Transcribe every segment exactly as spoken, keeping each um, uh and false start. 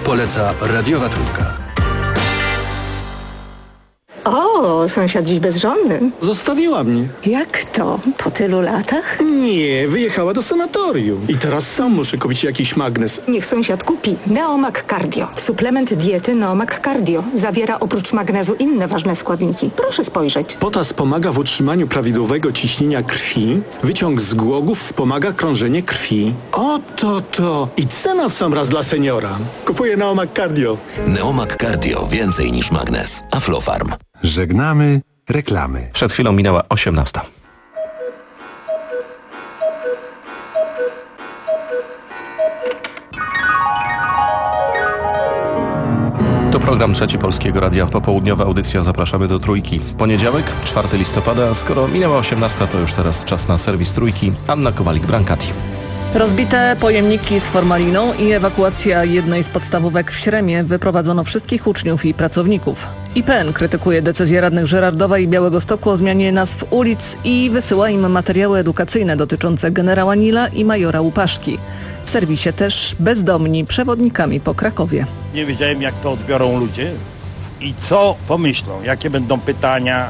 Poleca radiowa Trójka. O, sąsiad dziś bezżonny. Zostawiła mnie. Jak to? Po tylu latach? Nie, wyjechała do sanatorium. I teraz sam muszę kupić jakiś magnes. Niech sąsiad kupi Neomag Cardio. Suplement diety Neomag Cardio. Zawiera oprócz magnezu inne ważne składniki. Proszę spojrzeć. Potas pomaga w utrzymaniu prawidłowego ciśnienia krwi. Wyciąg z głogów wspomaga krążenie krwi. Oto to. I cena w sam raz dla seniora. Kupuję Neomag Cardio. Neomag Cardio. Więcej niż magnes. Aflofarm. Żegnamy reklamy. Przed chwilą minęła osiemnasta. To program Trzeci Polskiego Radia. Popołudniowa audycja. Zapraszamy do Trójki. Poniedziałek, czwartego listopada. Skoro minęła osiemnasta, to już teraz czas na serwis Trójki. Anna Kowalik-Brankati. Rozbite pojemniki z formaliną i ewakuacja jednej z podstawówek w Śremie. Wyprowadzono wszystkich uczniów i pracowników. I P N krytykuje decyzję radnych Żerardowa i Białegostoku o zmianie nazw ulic i wysyła im materiały edukacyjne dotyczące generała Nila i majora Łupaszki. W serwisie też bezdomni przewodnikami po Krakowie. Nie wiedziałem, jak to odbiorą ludzie i co pomyślą, jakie będą pytania.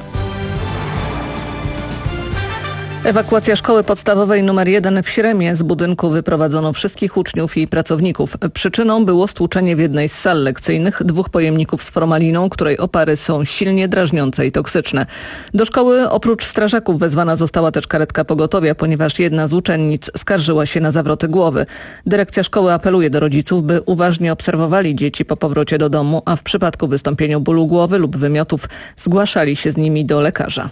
Ewakuacja szkoły podstawowej numer jeden w Śremie. Z budynku wyprowadzono wszystkich uczniów i pracowników. Przyczyną było stłuczenie w jednej z sal lekcyjnych dwóch pojemników z formaliną, której opary są silnie drażniące i toksyczne. Do szkoły oprócz strażaków wezwana została też karetka pogotowia, ponieważ jedna z uczennic skarżyła się na zawroty głowy. Dyrekcja szkoły apeluje do rodziców, by uważnie obserwowali dzieci po powrocie do domu, a w przypadku wystąpienia bólu głowy lub wymiotów zgłaszali się z nimi do lekarza.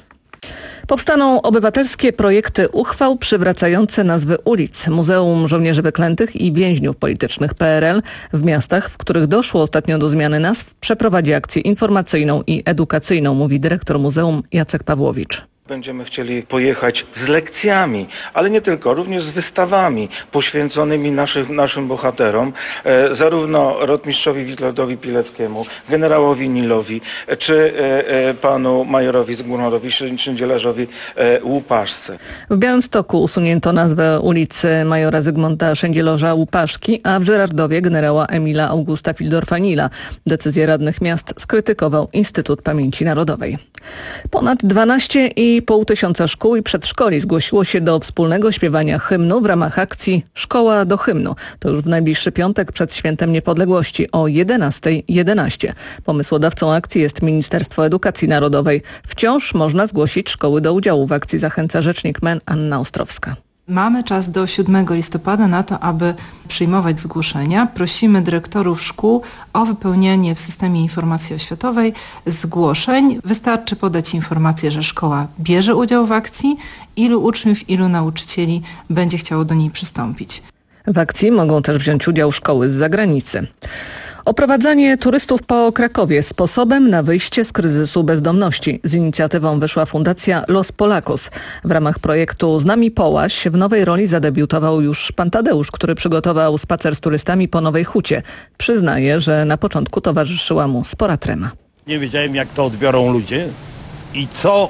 Powstaną obywatelskie projekty uchwał przywracające nazwy ulic. Muzeum Żołnierzy Wyklętych i Więźniów Politycznych P R L w miastach, w których doszło ostatnio do zmiany nazw, przeprowadzi akcję informacyjną i edukacyjną, mówi dyrektor muzeum Jacek Pawłowicz. Będziemy chcieli pojechać z lekcjami, ale nie tylko, również z wystawami poświęconymi naszym, naszym bohaterom, e, zarówno rotmistrzowi Witoldowi Pileckiemu, generałowi Nilowi, czy e, e, panu majorowi Zygmuntowi Szyndzielarzowi e, Łupaszce. W Białymstoku usunięto nazwę ulicy majora Zygmunta Szyndzielarza Łupaszki, a w Żerardowie generała Emila Augusta Fildorfa-Nila. Decyzję radnych miast skrytykował Instytut Pamięci Narodowej. Ponad dwanaście i pół tysiąca szkół i przedszkoli zgłosiło się do wspólnego śpiewania hymnu w ramach akcji Szkoła do hymnu. To już w najbliższy piątek przed Świętem Niepodległości o jedenasta jedenaście. Pomysłodawcą akcji jest Ministerstwo Edukacji Narodowej. Wciąż można zgłosić szkoły do udziału w akcji, zachęca rzecznik M E N Anna Ostrowska. Mamy czas do siódmego listopada na to, aby przyjmować zgłoszenia. Prosimy dyrektorów szkół o wypełnianie w systemie informacji oświatowej zgłoszeń. Wystarczy podać informację, że szkoła bierze udział w akcji, ilu uczniów, ilu nauczycieli będzie chciało do niej przystąpić. W akcji mogą też wziąć udział szkoły z zagranicy. Oprowadzanie turystów po Krakowie sposobem na wyjście z kryzysu bezdomności. Z inicjatywą wyszła Fundacja Los Polacos. W ramach projektu Z nami Połaś w nowej roli zadebiutował już pan Tadeusz, który przygotował spacer z turystami po Nowej Hucie. Przyznaje, że na początku towarzyszyła mu spora trema. Nie wiedziałem, jak to odbiorą ludzie i co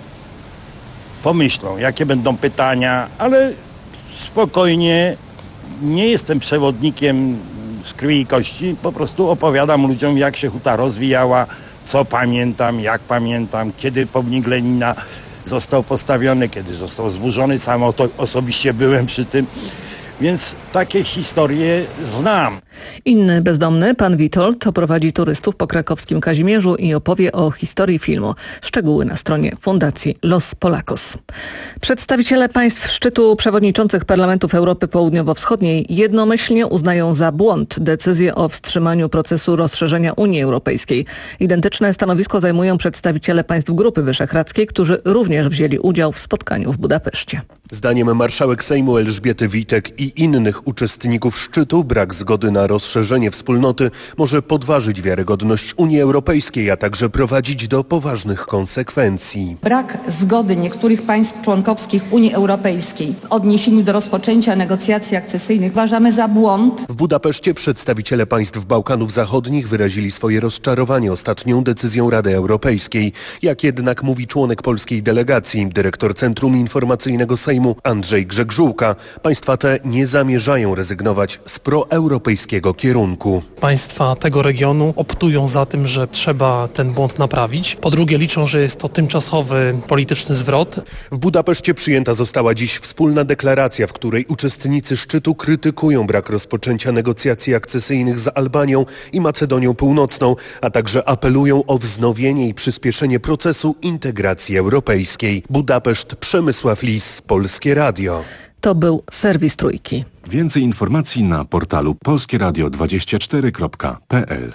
pomyślą, jakie będą pytania, ale spokojnie, nie jestem przewodnikiem z krwi i kości, po prostu opowiadam ludziom, jak się huta rozwijała, co pamiętam, jak pamiętam, kiedy pomnik Lenina został postawiony, kiedy został zburzony, sam to osobiście byłem przy tym, więc takie historie znam. Inny bezdomny, pan Witold, oprowadzi turystów po krakowskim Kazimierzu i opowie o historii filmu. Szczegóły na stronie Fundacji Los Polacos. Przedstawiciele państw szczytu przewodniczących parlamentów Europy Południowo-Wschodniej jednomyślnie uznają za błąd decyzję o wstrzymaniu procesu rozszerzenia Unii Europejskiej. Identyczne stanowisko zajmują przedstawiciele państw Grupy Wyszehradzkiej, którzy również wzięli udział w spotkaniu w Budapeszcie. Zdaniem marszałek Sejmu Elżbiety Witek i innych uczestników szczytu brak zgody na rozszerzenie wspólnoty może podważyć wiarygodność Unii Europejskiej, a także prowadzić do poważnych konsekwencji. Brak zgody niektórych państw członkowskich Unii Europejskiej w odniesieniu do rozpoczęcia negocjacji akcesyjnych uważamy za błąd. W Budapeszcie przedstawiciele państw Bałkanów Zachodnich wyrazili swoje rozczarowanie ostatnią decyzją Rady Europejskiej. Jak jednak mówi członek polskiej delegacji, dyrektor Centrum Informacyjnego Sejmu Sejmu Andrzej Grzegżółka. Państwa te nie zamierzają rezygnować z proeuropejskiego kierunku. Państwa tego regionu optują za tym, że trzeba ten błąd naprawić. Po drugie liczą, że jest to tymczasowy polityczny zwrot. W Budapeszcie przyjęta została dziś wspólna deklaracja, w której uczestnicy szczytu krytykują brak rozpoczęcia negocjacji akcesyjnych z Albanią i Macedonią Północną, a także apelują o wznowienie i przyspieszenie procesu integracji europejskiej. Budapeszt, Przemysław Lis, Polskie Radio. To był serwis Trójki. Więcej informacji na portalu polskie radio dwadzieścia cztery kropka p l.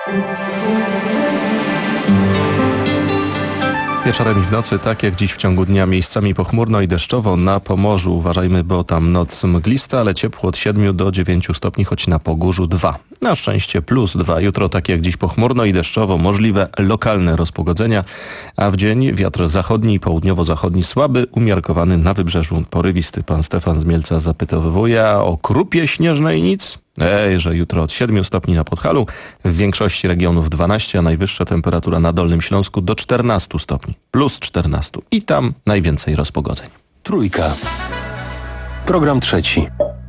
Wieczorem i w nocy, tak jak dziś w ciągu dnia, miejscami pochmurno i deszczowo. Na Pomorzu uważajmy, bo tam noc mglista, ale ciepło od siedmiu do dziewięciu stopni, choć na Pogórzu dwa. Na szczęście plus dwa. Jutro, tak jak dziś, pochmurno i deszczowo, możliwe lokalne rozpogodzenia, a w dzień wiatr zachodni i południowo-zachodni słaby, umiarkowany na wybrzeżu, porywisty. Pan Stefan z Mielca zapytowuje, a o krupie śnieżnej nic? Ej, że jutro od siedmiu stopni na Podhalu, w większości regionów dwanaście, a najwyższa temperatura na Dolnym Śląsku do czternastu stopni, plus czternaście. I tam najwięcej rozpogodzeń. Trójka. Program trzeci.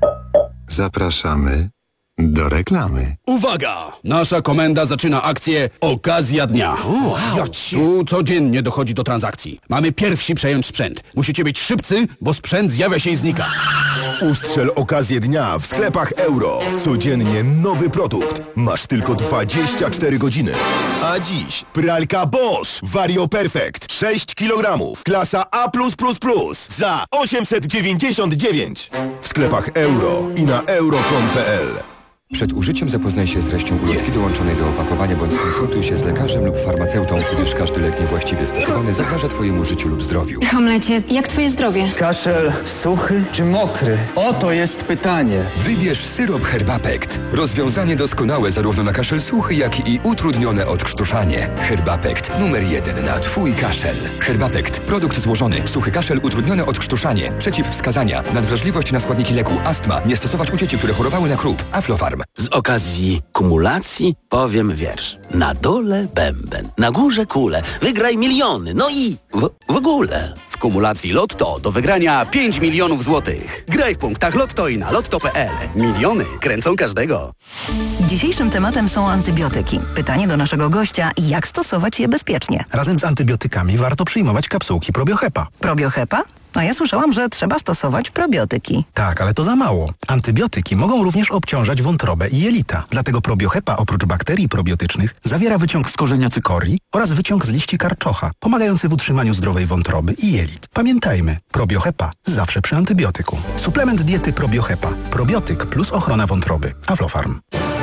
Zapraszamy do reklamy. Uwaga! Nasza komenda zaczyna akcję Okazja Dnia. Wow. Tu codziennie dochodzi do transakcji. Mamy pierwsi przejąć sprzęt. Musicie być szybcy, bo sprzęt zjawia się i znika. Ustrzel okazję dnia w sklepach Euro. Codziennie nowy produkt. Masz tylko dwadzieścia cztery godziny. A dziś pralka Bosch Vario Perfect sześć kilogramów. Klasa A plus plus plus za osiemset dziewięćdziesiąt dziewięć. W sklepach Euro i na euro kropka com kropka p l. Przed użyciem zapoznaj się z treścią ulotki dołączonej do opakowania bądź skonsultuj się z lekarzem lub farmaceutą, gdyż każdy lek niewłaściwie stosowany zagraża Twojemu życiu lub zdrowiu. Hamlecie, jak Twoje zdrowie? Kaszel suchy czy mokry? Oto jest pytanie. Wybierz syrop Herbapekt. Rozwiązanie doskonałe zarówno na kaszel suchy, jak i utrudnione odkrztuszanie. Herbapekt numer jeden na Twój kaszel. Herbapekt. Produkt złożony. Suchy kaszel, utrudnione odkrztuszanie. Przeciwwskazania. Nadwrażliwość na składniki leku. Astma. Nie stosować u dzieci, które chorowały na krup. Aflofarm. Z okazji kumulacji powiem wiersz. Na dole bęben, na górze kule, wygraj miliony, no i w, w ogóle. W kumulacji Lotto do wygrania pięć milionów złotych. Graj w punktach Lotto i na lotto kropka p l. Miliony kręcą każdego. Dzisiejszym tematem są antybiotyki. Pytanie do naszego gościa, jak stosować je bezpiecznie? Razem z antybiotykami warto przyjmować kapsułki Probiohepa. Probiohepa? A ja słyszałam, że trzeba stosować probiotyki. Tak, ale to za mało. Antybiotyki mogą również obciążać wątrobę i jelita. Dlatego Probiohepa oprócz bakterii probiotycznych zawiera wyciąg z korzenia cykorii oraz wyciąg z liści karczocha, pomagający w utrzymaniu zdrowej wątroby i jelit. Pamiętajmy, Probiohepa zawsze przy antybiotyku. Suplement diety Probiohepa. Probiotyk plus ochrona wątroby. Aflofarm.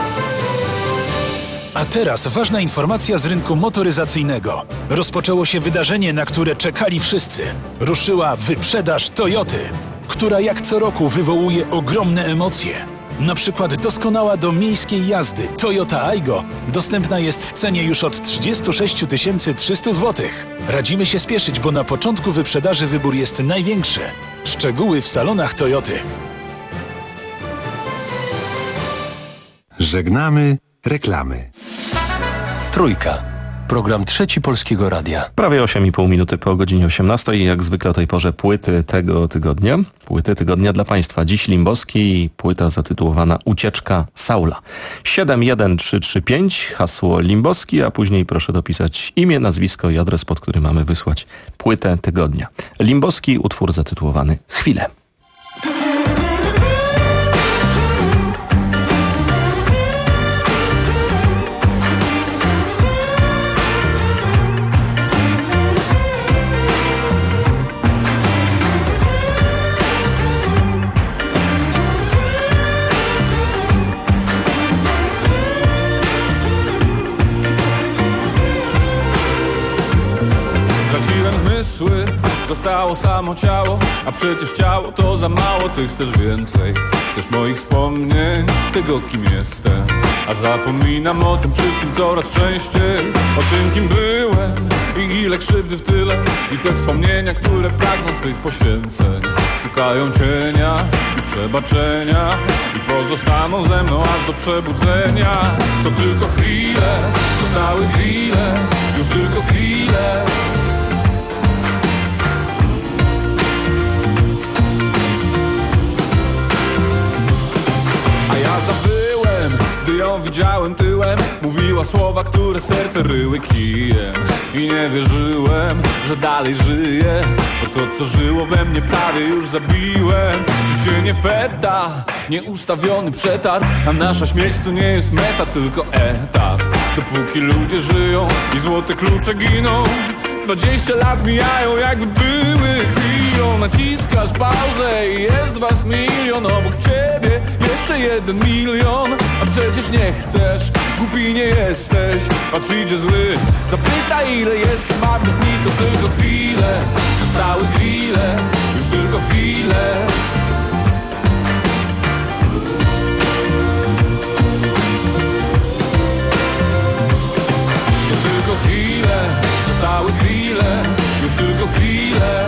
A teraz ważna informacja z rynku motoryzacyjnego. Rozpoczęło się wydarzenie, na które czekali wszyscy. Ruszyła wyprzedaż Toyoty, która jak co roku wywołuje ogromne emocje. Na przykład doskonała do miejskiej jazdy Toyota Aygo dostępna jest w cenie już od trzydzieści sześć tysięcy trzysta złotych. Radzimy się spieszyć, bo na początku wyprzedaży wybór jest największy. Szczegóły w salonach Toyoty. Żegnamy reklamy. Trójka. Program trzeci Polskiego Radia. Prawie osiem i pół minuty po godzinie osiemnastej. Jak zwykle o tej porze płyty tego tygodnia. Płyty tygodnia dla Państwa. Dziś Limbowski i płyta zatytułowana Ucieczka Saula. siedem jeden trzy trzy pięć, hasło Limbowski, a później proszę dopisać imię, nazwisko i adres, pod który mamy wysłać płytę tygodnia. Limbowski, utwór zatytułowany Chwilę. Zostało samo ciało, a przecież ciało to za mało. Ty chcesz więcej, chcesz moich wspomnień, tego kim jestem. A zapominam o tym wszystkim coraz częściej. O tym kim byłem i ile krzywdy w tyle. I te wspomnienia, które pragną twych poświęceń. Szukają cienia i przebaczenia i pozostaną ze mną aż do przebudzenia. To tylko chwile, zostały chwile, już tylko chwile. Mówiła słowa, które serce ryły kijem. I nie wierzyłem, że dalej żyję, bo to co żyło we mnie prawie już zabiłem. Życie nie feta, nieustawiony przetarg, a nasza śmierć to nie jest meta, tylko etap. Dopóki ludzie żyją i złote klucze giną, dwadzieścia lat mijają jakby były chwilą. Naciskasz pauzę i jest was milion, obok ciebie jeszcze jeden milion. A przecież nie chcesz, głupi nie jesteś, patrz idzie zły, zapytaj ile jeszcze marnych dni. To tylko chwile, zostały chwile, już tylko chwile. To tylko chwile, zostały chwile, już tylko chwile.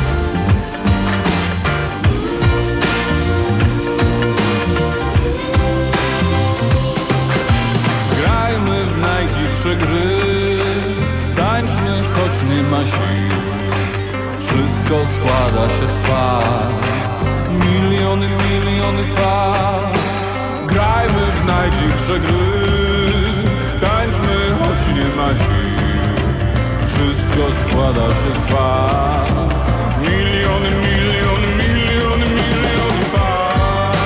Grajmy w najdziwsze gry, tańczmy choć nie ma sił. Wszystko składa się z fal, miliony, miliony fal. Grajmy w najdziwsze gry, tańczmy choć nie ma sił. Wszystko składa się z fal, miliony, miliony, miliony, miliony fal.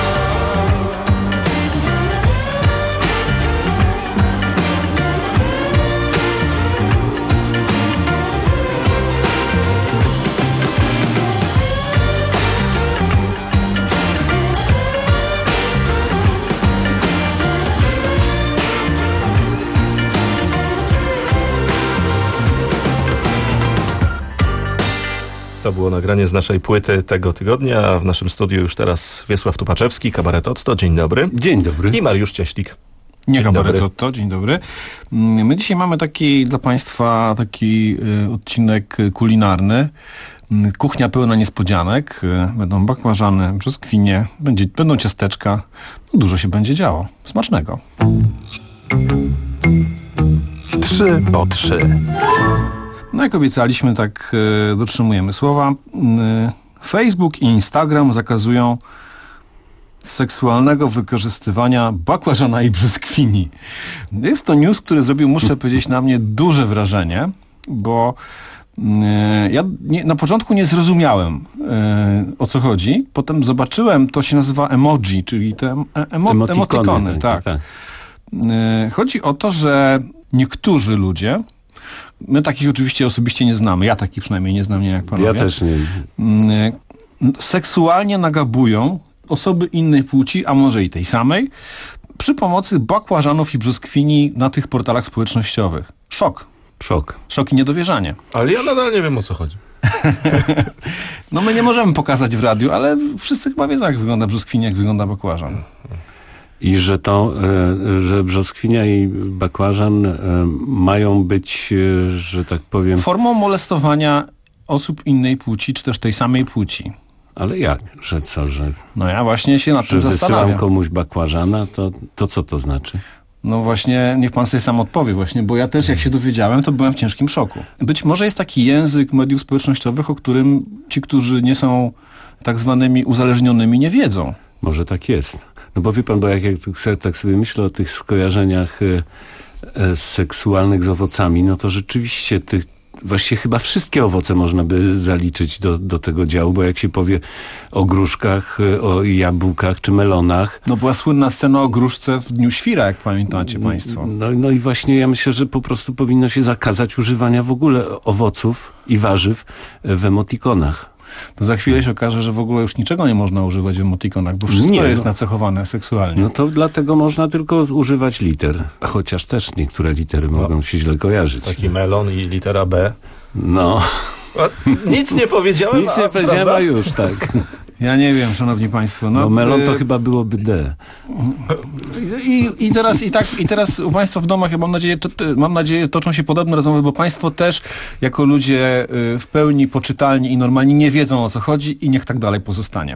To było nagranie z naszej płyty tego tygodnia, a w naszym studiu już teraz Wiesław Tupaczewski, Kabaret Otto. Dzień dobry. Dzień dobry. I Mariusz Cieślik. Nie Kabaret Otto, dzień dobry. My dzisiaj mamy taki dla Państwa taki y, odcinek kulinarny. Kuchnia pełna niespodzianek. Będą bakłażany, brzoskwinie, będzie, będą ciasteczka. No, dużo się będzie działo. Smacznego. Trzy po trzy. No jak obiecaliśmy, tak y, dotrzymujemy słowa. Y, Facebook i Instagram zakazują seksualnego wykorzystywania bakłażana i brzoskwini. Jest to news, który zrobił, muszę powiedzieć, na mnie duże wrażenie, bo y, ja nie, na początku nie zrozumiałem, y, o co chodzi. Potem zobaczyłem, to się nazywa emoji, czyli te emo, emotikony. emotikony tak. Tak. Y, chodzi o to, że niektórzy ludzie, my takich oczywiście osobiście nie znamy, ja takich przynajmniej nie znam, nie jak panowie. Ja też nie. Seksualnie nagabują osoby innej płci, a może i tej samej, przy pomocy bakłażanów i brzoskwini na tych portalach społecznościowych. Szok. Szok. Szok i niedowierzanie. Ale ja nadal nie wiem, o co chodzi. No my nie możemy pokazać w radiu, ale wszyscy chyba wiedzą, jak wygląda brzoskwinia, jak wygląda bakłażan. I że to, że brzoskwinia i bakłażan mają być, że tak powiem... formą molestowania osób innej płci, czy też tej samej płci. Ale jak? Że co, że... No ja właśnie się nad tym zastanawiam. Że wysyłam komuś bakłażana, to, to co to znaczy? No właśnie, niech pan sobie sam odpowie właśnie, bo ja też jak się dowiedziałem, to byłem w ciężkim szoku. Być może jest taki język mediów społecznościowych, o którym ci, którzy nie są tak zwanymi uzależnionymi, nie wiedzą. Może tak jest. No bo wie pan, bo jak, jak tak sobie myślę o tych skojarzeniach e, e, seksualnych z owocami, no to rzeczywiście tych, właściwie chyba wszystkie owoce można by zaliczyć do, do tego działu, bo jak się powie o gruszkach, o jabłkach czy melonach... No była słynna scena o gruszce w Dniu Świra, jak pamiętacie państwo. No, no i właśnie ja myślę, że po prostu powinno się zakazać używania w ogóle owoców i warzyw w emotikonach. To za chwilę się okaże, że w ogóle już niczego nie można używać w emotikonach, bo wszystko nie, jest no, nacechowane seksualnie. No to dlatego można tylko używać liter, chociaż też niektóre litery no, mogą się źle kojarzyć. Taki melon i litera B. No. A, nic nie powiedziałem, Nic nie a, powiedziałem, a już tak. Ja nie wiem, szanowni państwo. No, no melon to y... chyba byłoby D. I, i, teraz, i, tak, I teraz u państwa w domach, ja mam nadzieję, mam nadzieję, toczą się podobne rozmowy, bo państwo też jako ludzie w pełni poczytalni i normalni nie wiedzą, o co chodzi i niech tak dalej pozostanie.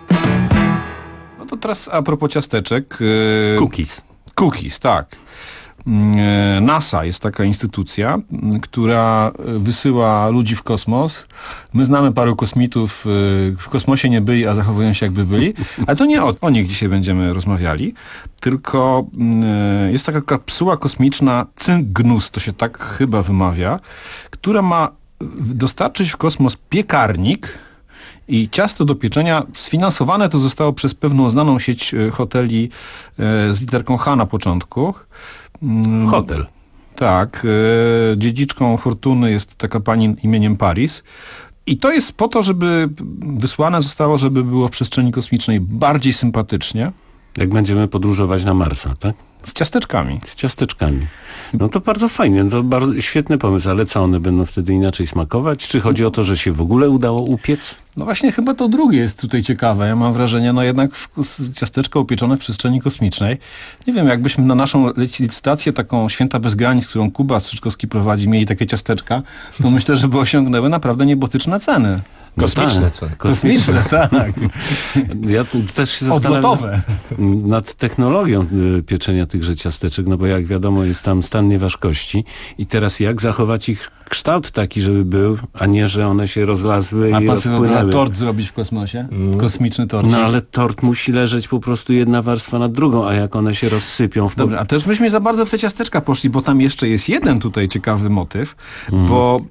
No to teraz a propos ciasteczek. Cookies. Cookies, tak. NASA jest taka instytucja, która wysyła ludzi w kosmos. My znamy paru kosmitów, w kosmosie nie byli, a zachowują się jakby byli. Ale to nie o, o nich dzisiaj będziemy rozmawiali, tylko jest taka kapsuła kosmiczna Cygnus, to się tak chyba wymawia, która ma dostarczyć w kosmos piekarnik i ciasto do pieczenia. Sfinansowane to zostało przez pewną znaną sieć hoteli z literką H na początku. Hotel. Tak. Dziedziczką fortuny jest taka pani imieniem Paris. I to jest po to, żeby wysłane zostało, żeby było w przestrzeni kosmicznej bardziej sympatycznie. Jak będziemy podróżować na Marsa, tak? Z ciasteczkami. Z ciasteczkami. No to bardzo fajnie, to bardzo świetny pomysł, ale co, one będą wtedy inaczej smakować? Czy chodzi o to, że się w ogóle udało upiec? No właśnie chyba to drugie jest tutaj ciekawe. Ja mam wrażenie, no jednak w, ciasteczka upieczone w przestrzeni kosmicznej. Nie wiem, jakbyśmy na naszą licytację taką Święta bez granic, którą Kuba Strzyczkowski prowadzi, mieli takie ciasteczka, to myślę, że by osiągnęły naprawdę niebotyczne ceny. Kosmiczne no ceny. Kosmiczne, tak. Ja też się zastanawiam Odlotowe. nad technologią pieczenia tychże ciasteczek, no bo jak wiadomo jest tam stan nieważkości i teraz jak zachować ich kształt taki, żeby był, a nie, że one się rozlazły a i rozpłynęły. A tort zrobić w kosmosie? Mm. Kosmiczny tort. No ale tort musi leżeć po prostu jedna warstwa nad drugą, a jak one się rozsypią... W Dobra, a też myśmy za bardzo w te ciasteczka poszli, bo tam jeszcze jest jeden tutaj ciekawy motyw, mm. bo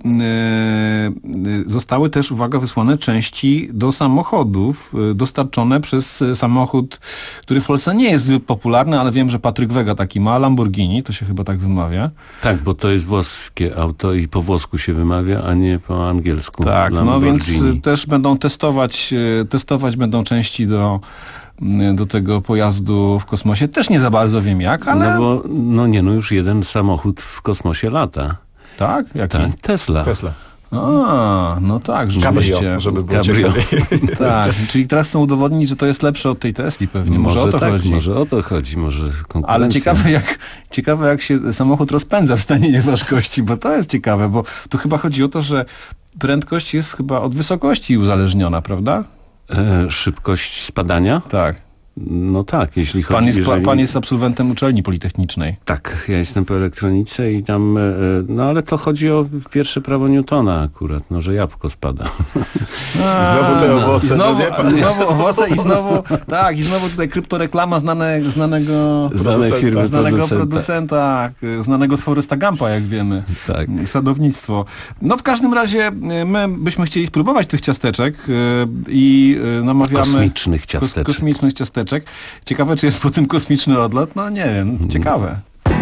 yy, zostały też, uwaga, wysłane części do samochodów, yy, dostarczone przez samochód, który w Polsce nie jest zbyt popularny, ale wiem, że Patryk Wega taki ma, Lamborghini, to się chyba tak wymawia. Tak, bo to jest włoskie auto i po włosku się wymawia, a nie po angielsku. Tak, no więc też będą testować, testować będą części do, do tego pojazdu w kosmosie. Też nie za bardzo wiem jak, ale... No bo, no nie, no już jeden samochód w kosmosie lata. Tak? Jaki? Tak, Tesla. Tesla. A, no tak, rzeczywiście. Cabrio, żeby było Cabrio. Tak, czyli teraz chcą udowodnić, że to jest lepsze od tej Tesli pewnie. Może, może o to tak, chodzi. Może o to chodzi, może konkurencja. Ale ciekawe jak, ciekawe jak się samochód rozpędza w stanie nieważkości, bo to jest ciekawe, bo tu chyba chodzi o to, że prędkość jest chyba od wysokości uzależniona, prawda? E, szybkość spadania? Tak. No tak, jeśli chodzi... Pan jest, jeżeli... pan jest absolwentem uczelni politechnicznej. Tak, ja jestem po elektronice i tam... No ale to chodzi o pierwsze prawo Newtona akurat, no że jabłko spada. A, znowu te owoce. I znowu, no znowu owoce i znowu... Tak, i znowu tutaj kryptoreklama znane, znanego... Znanej firmy znanego producenta. producenta, znanego z Foresta Gumpa, jak wiemy. Tak. Sadownictwo. No w każdym razie my byśmy chcieli spróbować tych ciasteczek i namawiamy... Kosmicznych ciasteczek. Kos, kosmicznych ciasteczek. Ciekawe, czy jest po tym kosmiczny odlot? No nie wiem, ciekawe.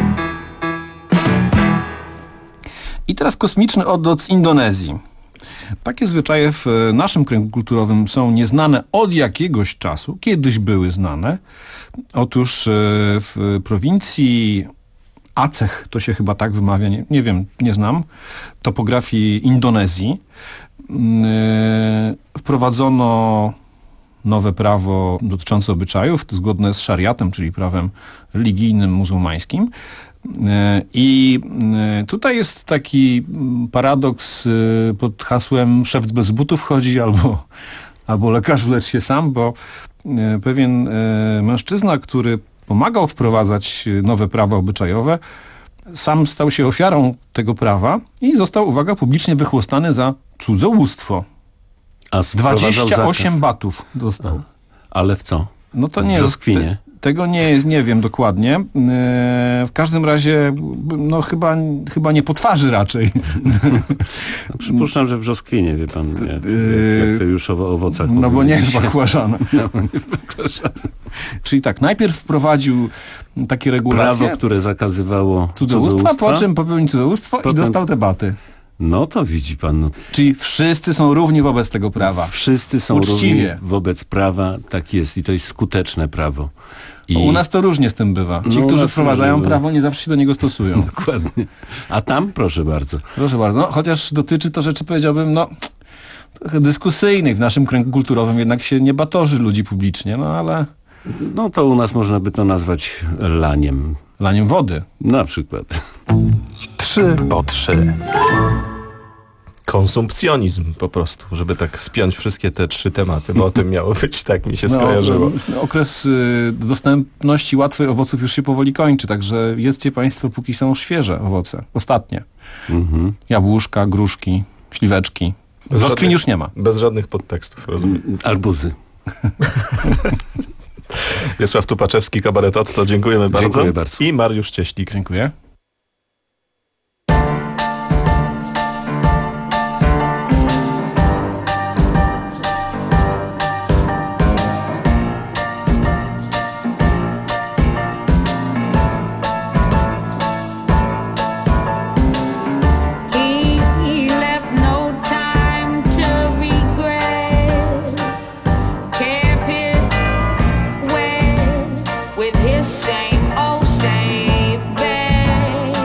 I teraz kosmiczny odlot z Indonezji. Takie zwyczaje w naszym kręgu kulturowym są nieznane od jakiegoś czasu. Kiedyś były znane. Otóż w prowincji Aceh, to się chyba tak wymawia, nie, nie wiem, nie znam, topografii Indonezji, wprowadzono nowe prawo dotyczące obyczajów, zgodne z szariatem, czyli prawem religijnym muzułmańskim. I tutaj jest taki paradoks pod hasłem szewc bez butów chodzi albo, albo lekarz lecz się sam, bo pewien mężczyzna, który pomagał wprowadzać nowe prawa obyczajowe, sam stał się ofiarą tego prawa i został, uwaga, publicznie wychłostany za cudzołóststwo. A dwadzieścia osiem batów dostał. Ale w co? No to nie, w brzoskwinie. Te, tego nie, nie wiem dokładnie. Yy, w każdym razie no chyba, chyba nie po twarzy raczej. No, przypuszczam, że w brzoskwinie, wie pan, jak, jak, jak to już o owocach. No bo nie w bakłażana. No, nie w bakłażana. Czyli tak, najpierw wprowadził takie regulacje. Prawo, które zakazywało cudzołóstwa, cudzołóstwa, po czym popełnił cudzołóstwo potem... i dostał te baty. No to widzi pan. No. Czyli wszyscy są równi wobec tego prawa. Wszyscy są Uczciwie. równi wobec prawa, tak jest. I to jest skuteczne prawo. I... U nas to różnie z tym bywa. Ci, no, którzy wprowadzają prawo, nie zawsze się do niego stosują. Dokładnie. A tam proszę bardzo. Proszę bardzo. No, chociaż dotyczy to rzeczy, powiedziałbym, no trochę dyskusyjnych. W naszym kręgu kulturowym jednak się nie batorzy ludzi publicznie, no ale... No to u nas można by to nazwać laniem. Laniem wody. Na przykład. Trzy po trzy. konsumpcjonizm po prostu, żeby tak spiąć wszystkie te trzy tematy, bo o tym miało być, tak mi się no, skojarzyło. No, okres y, dostępności łatwej owoców już się powoli kończy, także jedzcie państwo, póki są świeże owoce. Ostatnie. Mhm. Jabłuszka, gruszki, śliweczki. Brzoskwin już nie ma. Bez żadnych podtekstów, rozumiem. Arbuzy. Wiesław Tupaczewski, Kabaret Octo, dziękujemy bardzo. Dziękuję bardzo. I Mariusz Cieślik. Dziękuję. Same old same bed.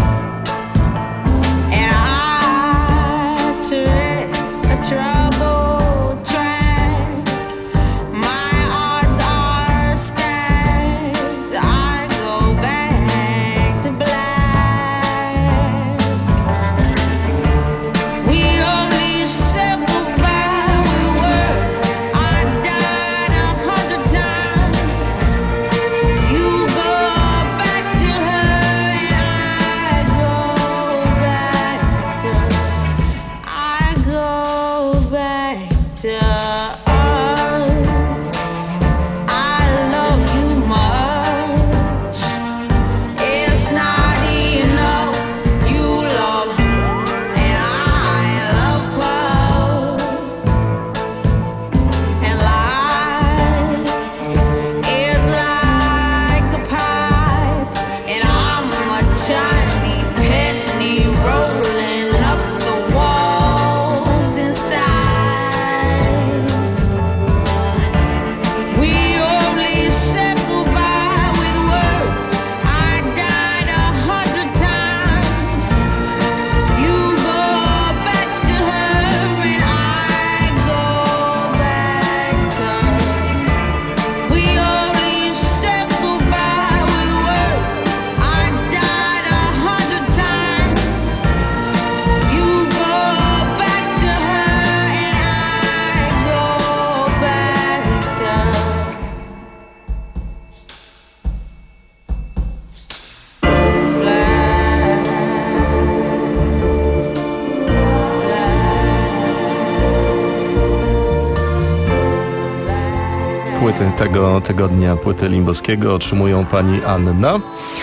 płyty tego tygodnia, płyty Limbowskiego, otrzymują pani Anna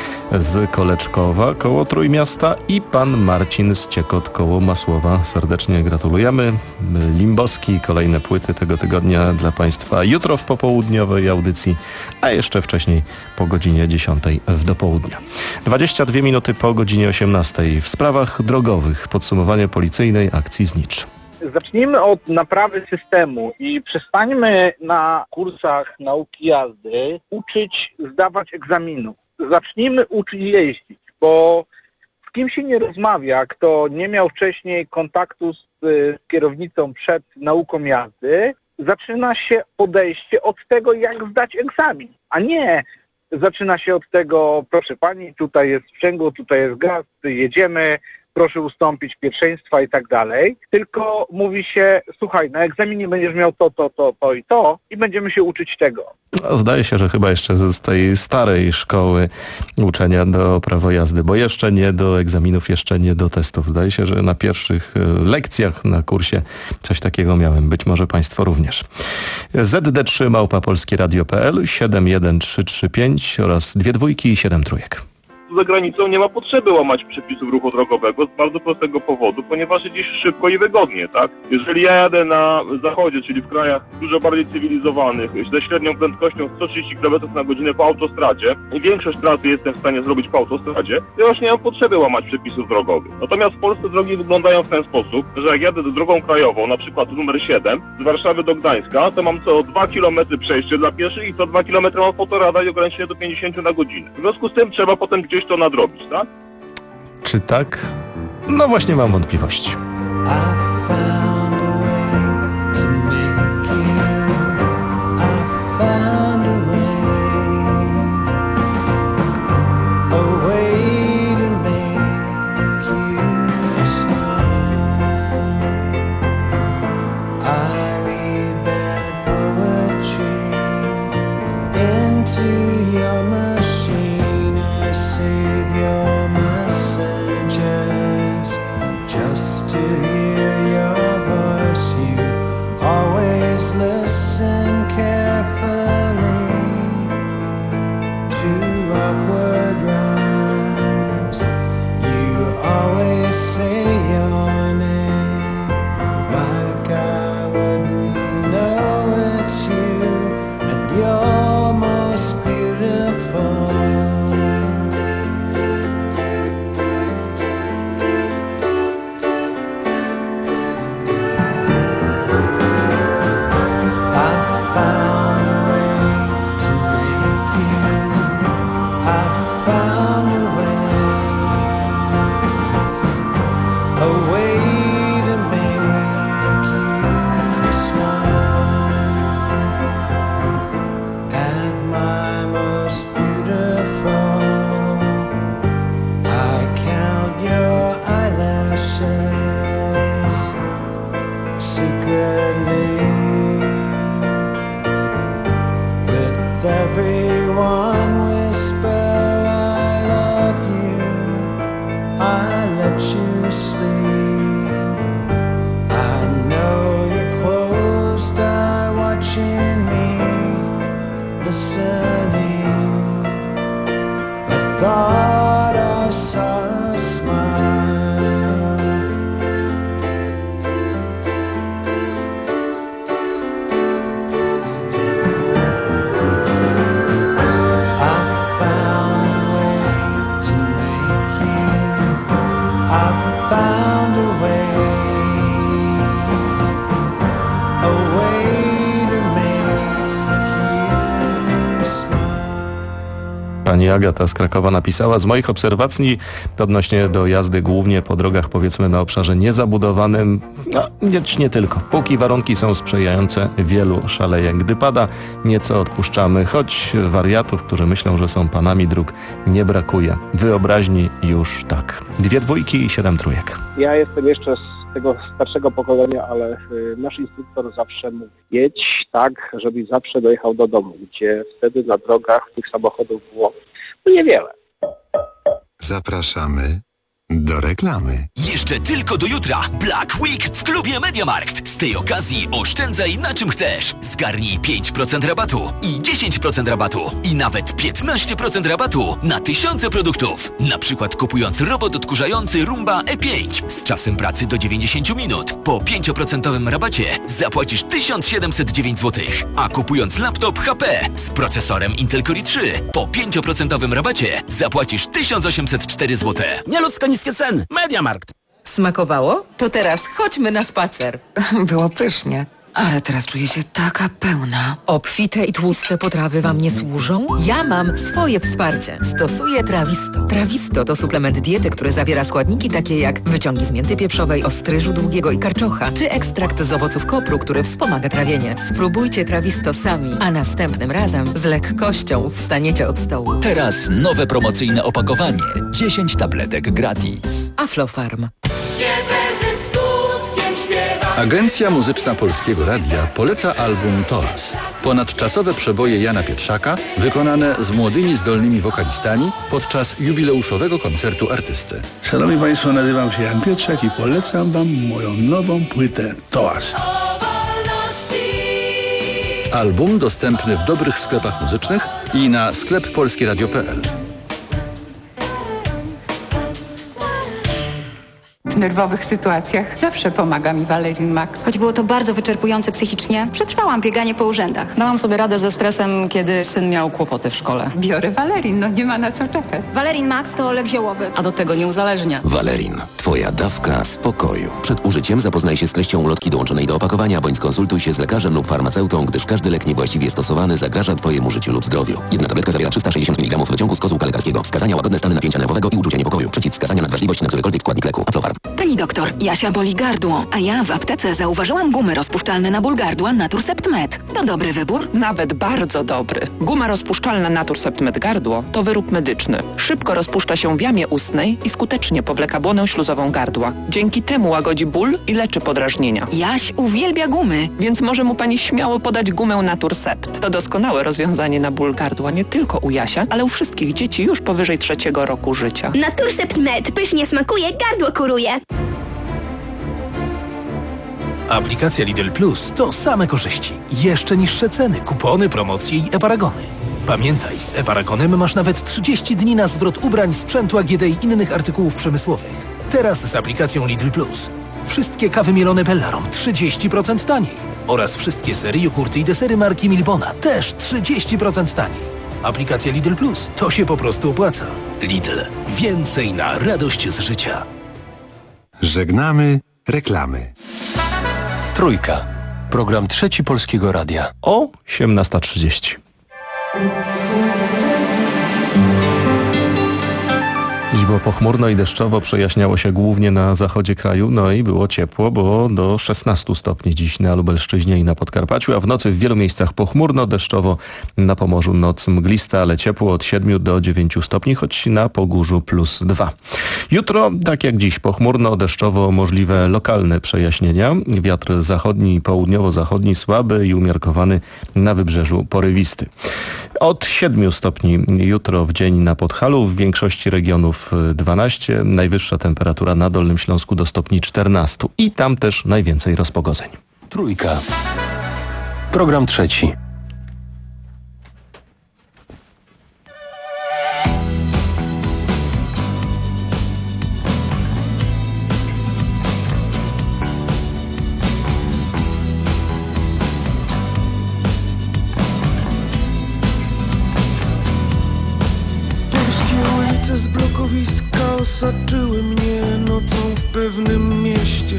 z Koleczkowa koło Trójmiasta i pan Marcin z Ciekot koło Masłowa. Serdecznie gratulujemy. Limbowski, kolejne płyty tego tygodnia dla państwa jutro w popołudniowej audycji, a jeszcze wcześniej po godzinie dziesiątej w dopołudnia. dwadzieścia dwie minuty po godzinie osiemnastej. W sprawach drogowych podsumowanie policyjnej akcji Znicz. Zacznijmy od naprawy systemu i przestańmy na kursach nauki jazdy uczyć zdawać egzaminów. Zacznijmy uczyć jeździć, bo z kim się nie rozmawia, kto nie miał wcześniej kontaktu z, z kierownicą przed nauką jazdy, zaczyna się podejście od tego, jak zdać egzamin, a nie zaczyna się od tego, proszę pani, tutaj jest sprzęgło, tutaj jest gaz, jedziemy, proszę ustąpić pierwszeństwa i tak dalej, tylko mówi się, słuchaj, na egzaminie będziesz miał to, to, to, to i to i będziemy się uczyć tego. No, zdaje się, że chyba jeszcze z tej starej szkoły uczenia do prawa jazdy, bo jeszcze nie do egzaminów, jeszcze nie do testów. Zdaje się, że na pierwszych lekcjach na kursie coś takiego miałem. Być może państwo również. zet de trzy małpa polskie radio kropka pe el, siedem jeden trzy trzy pięć oraz dwie dwójki i siedem trójek. Za granicą nie ma potrzeby łamać przepisów ruchu drogowego z bardzo prostego powodu, ponieważ jedzie szybko i wygodnie, tak? Jeżeli ja jadę na zachodzie, czyli w krajach dużo bardziej cywilizowanych, ze średnią prędkością sto trzydzieści kilometrów na godzinę po autostradzie i większość trasy jestem w stanie zrobić po autostradzie, to ja już nie mam potrzeby łamać przepisów drogowych. Natomiast w Polsce drogi wyglądają w ten sposób, że jak jadę drogą krajową, na przykład numer siedem, z Warszawy do Gdańska, to mam co dwa kilometry przejście dla pieszych i co dwa kilometry mam fotorada i ograniczenie do pięćdziesiąt na godzinę. W związku z tym trzeba potem gdzieś to nadrobić, tak? Czy tak? No właśnie mam wątpliwości. leave your messages just to hear your voice. You always listen carefully to awkward rhymes. You always say your name like I wouldn't know it's you, and you're most beautiful. Pani Agata z Krakowa napisała: z moich obserwacji odnośnie do jazdy głównie po drogach, powiedzmy, na obszarze niezabudowanym, no nie, nie tylko. Póki warunki są sprzyjające, wielu szaleje. Gdy pada, nieco odpuszczamy, choć wariatów, którzy myślą, że są panami dróg, nie brakuje. Wyobraźni już tak. Dwie dwójki i siedem trójek. Ja jestem jeszcze z tego starszego pokolenia, ale nasz instruktor zawsze mówi: jedź tak, żebyś zawsze dojechał do domu, gdzie wtedy na drogach tych samochodów było no niewiele. Zapraszamy do reklamy. Jeszcze tylko do jutra Black Week w klubie MediaMarkt. Z tej okazji oszczędzaj na czym chcesz. Zgarnij pięć procent rabatu i dziesięć procent rabatu i nawet piętnaście procent rabatu na tysiące produktów. Na przykład kupując robot odkurzający Roomba E pięć z czasem pracy do dziewięćdziesiąt minut. Po pięć procent rabacie zapłacisz tysiąc siedemset dziewięć złotych. A kupując laptop H P z procesorem Intel Core i trzy po pięć procent rabacie zapłacisz tysiąc osiemset cztery złote. Nieludzko niskie ceny. MediaMarkt. Smakowało? To teraz chodźmy na spacer. Było pysznie. Ale teraz czuję się taka pełna. Obfite i tłuste potrawy wam nie służą? Ja mam swoje wsparcie. Stosuję Trawisto. Trawisto to suplement diety, który zawiera składniki takie jak wyciągi z mięty pieprzowej, ostryżu długiego i karczocha, czy ekstrakt z owoców kopru, który wspomaga trawienie. Spróbujcie Trawisto sami, a następnym razem z lekkością wstaniecie od stołu. Teraz nowe promocyjne opakowanie. dziesięć tabletek gratis. Aflofarm. Agencja Muzyczna Polskiego Radia poleca album Toast. Ponadczasowe przeboje Jana Pietrzaka, wykonane z młodymi, zdolnymi wokalistami podczas jubileuszowego koncertu artysty. Szanowni Państwo, nazywam się Jan Pietrzak i polecam Wam moją nową płytę Toast. Album dostępny w dobrych sklepach muzycznych i na sklep polskieradio kropka p l. W nerwowych sytuacjach zawsze pomaga mi Valerin Max. Choć było to bardzo wyczerpujące psychicznie, przetrwałam bieganie po urzędach. Dałam sobie radę ze stresem, kiedy syn miał kłopoty w szkole. Biorę Valerin, no nie ma na co czekać. Valerin Max to lek ziołowy. A do tego nie uzależnia. Valerin. Twoja dawka spokoju. Przed użyciem zapoznaj się z treścią ulotki dołączonej do opakowania, bądź skonsultuj się z lekarzem lub farmaceutą, gdyż każdy lek niewłaściwie stosowany zagraża Twojemu życiu lub zdrowiu. Jedna tabletka zawiera trzysta sześćdziesiąt miligramów wyciągu z kozłka lekarskiego. Wskazania: łagodne stany napięcia nerwowego i uczucia niepokoju. Przeciwwskazania: nadwrażliwość na którykolwiek składnik leku. Aflofarm. Pani doktor, Jasia boli gardło, a ja w aptece zauważyłam gumy rozpuszczalne na ból gardła Naturcept Med. To dobry wybór? Nawet bardzo dobry. Guma rozpuszczalna Naturcept Med Gardło to wyrób medyczny. Szybko rozpuszcza się w jamie ustnej i skutecznie powleka błonę śluzową gardła. Dzięki temu łagodzi ból i leczy podrażnienia. Jaś uwielbia gumy. Więc może mu pani śmiało podać gumę Naturcept. To doskonałe rozwiązanie na ból gardła nie tylko u Jasia, ale u wszystkich dzieci już powyżej trzeciego roku życia. Naturcept Med pysznie smakuje, gardło kuruje. Aplikacja Lidl Plus to same korzyści. Jeszcze niższe ceny, kupony, promocje i e-paragony. Pamiętaj, z e-paragonem masz nawet trzydzieści dni na zwrot ubrań, sprzętu A G D i innych artykułów przemysłowych. Teraz z aplikacją Lidl Plus. Wszystkie kawy mielone Bellarom trzydzieści procent taniej. Oraz wszystkie sery, jogurty i desery marki Milbona też trzydzieści procent taniej. Aplikacja Lidl Plus to się po prostu opłaca. Lidl. Więcej na radość z życia. Żegnamy reklamy. Trójka. Program Trzeci Polskiego Radia. O siedemnasta trzydzieści. Dziś było pochmurno i deszczowo, przejaśniało się głównie na zachodzie kraju, no i było ciepło, bo do szesnastu stopni dziś na Lubelszczyźnie i na Podkarpaciu, a w nocy w wielu miejscach pochmurno, deszczowo, na Pomorzu noc mglista, ale ciepło od siedmiu do dziewięciu stopni, choć na Pogórzu plus dwa. Jutro, tak jak dziś, pochmurno, deszczowo, możliwe lokalne przejaśnienia. Wiatr zachodni i południowo-zachodni słaby i umiarkowany, na wybrzeżu porywisty. Od siedmiu stopni jutro w dzień na Podhalu, w większości regionów dwanaście, najwyższa temperatura na Dolnym Śląsku do stopni czternastu i tam też najwięcej rozpogodzeń. Trójka. Program trzeci. Z blokowiska osaczyły mnie nocą w pewnym mieście.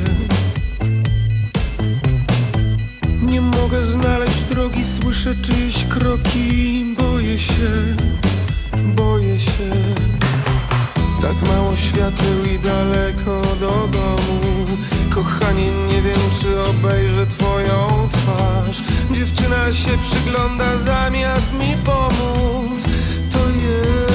Nie mogę znaleźć drogi, słyszę czyjeś kroki. Boję się, boję się. Tak mało świateł i daleko do domu. Kochanie, nie wiem, czy obejrzę twoją twarz. Dziewczyna się przygląda zamiast mi pomóc. To jest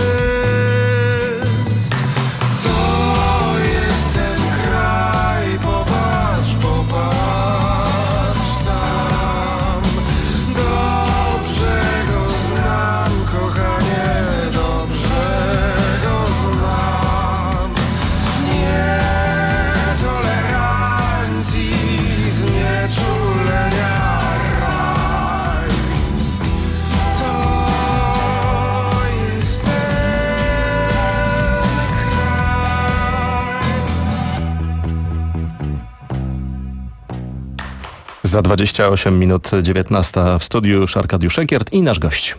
Za dwadzieścia osiem minut dziewiętnasta w studiu już Arkadiusz Ekiert i nasz gość.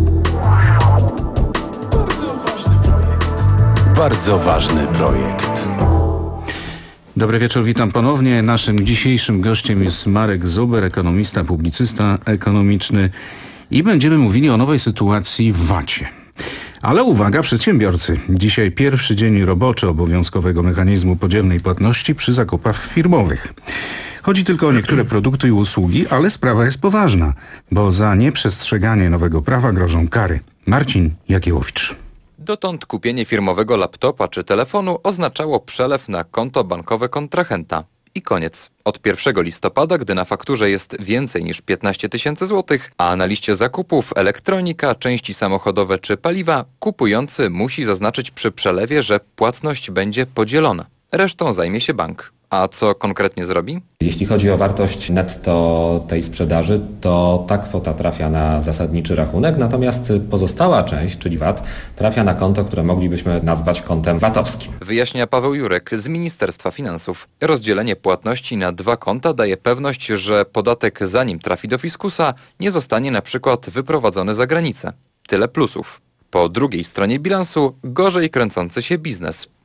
Bardzo ważny projekt. Dobry wieczór, witam ponownie. Naszym dzisiejszym gościem jest Marek Zuber, ekonomista, publicysta ekonomiczny i będziemy mówili o nowej sytuacji w vacie. Ale uwaga, przedsiębiorcy. Dzisiaj pierwszy dzień roboczy obowiązkowego mechanizmu podzielnej płatności przy zakupach firmowych. Chodzi tylko o niektóre produkty i usługi, ale sprawa jest poważna, bo za nieprzestrzeganie nowego prawa grożą kary. Marcin Jakiełowicz. Dotąd kupienie firmowego laptopa czy telefonu oznaczało przelew na konto bankowe kontrahenta. I koniec. Od pierwszego listopada, gdy na fakturze jest więcej niż piętnaście tysięcy złotych, a na liście zakupów elektronika, części samochodowe czy paliwa, kupujący musi zaznaczyć przy przelewie, że płatność będzie podzielona. Resztą zajmie się bank. A co konkretnie zrobi? Jeśli chodzi o wartość netto tej sprzedaży, to ta kwota trafia na zasadniczy rachunek, natomiast pozostała część, czyli V A T, trafia na konto, które moglibyśmy nazwać kontem vatowskim. Wyjaśnia Paweł Jurek z Ministerstwa Finansów. Rozdzielenie płatności na dwa konta daje pewność, że podatek, zanim trafi do fiskusa, nie zostanie na przykład wyprowadzony za granicę. Tyle plusów. Po drugiej stronie bilansu gorzej kręcący się biznes.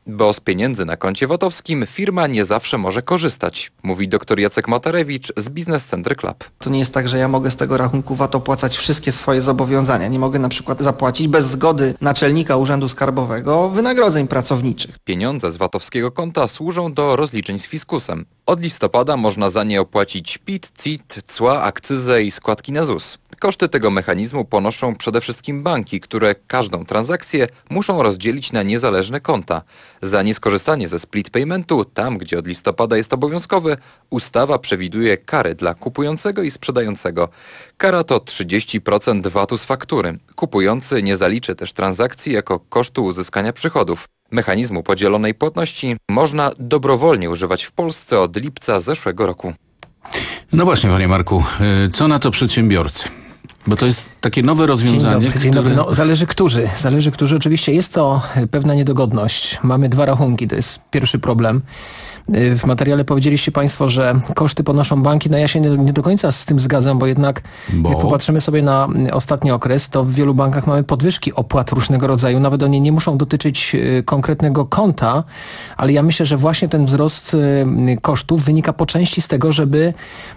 bo z pieniędzy na koncie VAT-owskim firma nie zawsze może korzystać, mówi dr Jacek Matarewicz z Business Century Club. To nie jest tak, że ja mogę z tego rachunku V A T opłacać wszystkie swoje zobowiązania. Nie mogę na przykład zapłacić bez zgody naczelnika Urzędu Skarbowego wynagrodzeń pracowniczych. Pieniądze z VAT-owskiego konta służą do rozliczeń z fiskusem. Od listopada można za nie opłacić P I T, C I T, cła, akcyzę i składki na Z U S. Koszty tego mechanizmu ponoszą przede wszystkim banki, które każdą transakcję muszą rozdzielić na niezależne konta. Za nieskorzystanie ze split paymentu, tam gdzie od listopada jest obowiązkowy, ustawa przewiduje kary dla kupującego i sprzedającego. Kara to trzydzieści procent V A T u z faktury. Kupujący nie zaliczy też transakcji jako kosztu uzyskania przychodów. Mechanizmu podzielonej płatności można dobrowolnie używać w Polsce od lipca zeszłego roku. No właśnie, panie Marku, co na to przedsiębiorcy? Bo to jest takie nowe rozwiązanie, Dzień dobry, dzień które... dobry. No, zależy którzy. Zależy którzy. Oczywiście jest to pewna niedogodność. Mamy dwa rachunki, to jest pierwszy problem. W materiale powiedzieliście państwo, że koszty ponoszą banki. No ja się nie, nie do końca z tym zgadzam, bo jednak Bo? jak popatrzymy sobie na ostatni okres, to w wielu bankach mamy podwyżki opłat różnego rodzaju. Nawet one nie muszą dotyczyć konkretnego konta, ale ja myślę, że właśnie ten wzrost kosztów wynika po części z tego, żeby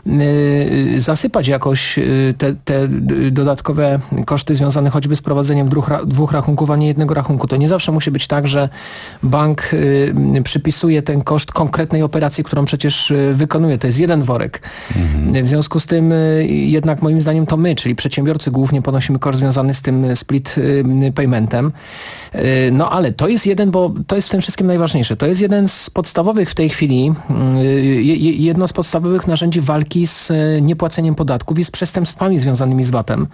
zasypać jakoś te, te dodatkowe koszty związane choćby z prowadzeniem dwóch, dwóch rachunków, a nie jednego rachunku. To nie zawsze musi być tak, że bank przypisuje ten koszt konkretnej operacji, którą przecież wykonuje. To jest jeden worek. Mhm. W związku z tym jednak moim zdaniem to my, czyli przedsiębiorcy głównie ponosimy koszt związany z tym split paymentem. No ale to jest jeden, bo to jest w tym wszystkim najważniejsze. To jest jeden z podstawowych w tej chwili, jedno z podstawowych narzędzi walki z niepłaceniem podatków i z przestępstwami związanymi z V A T-em.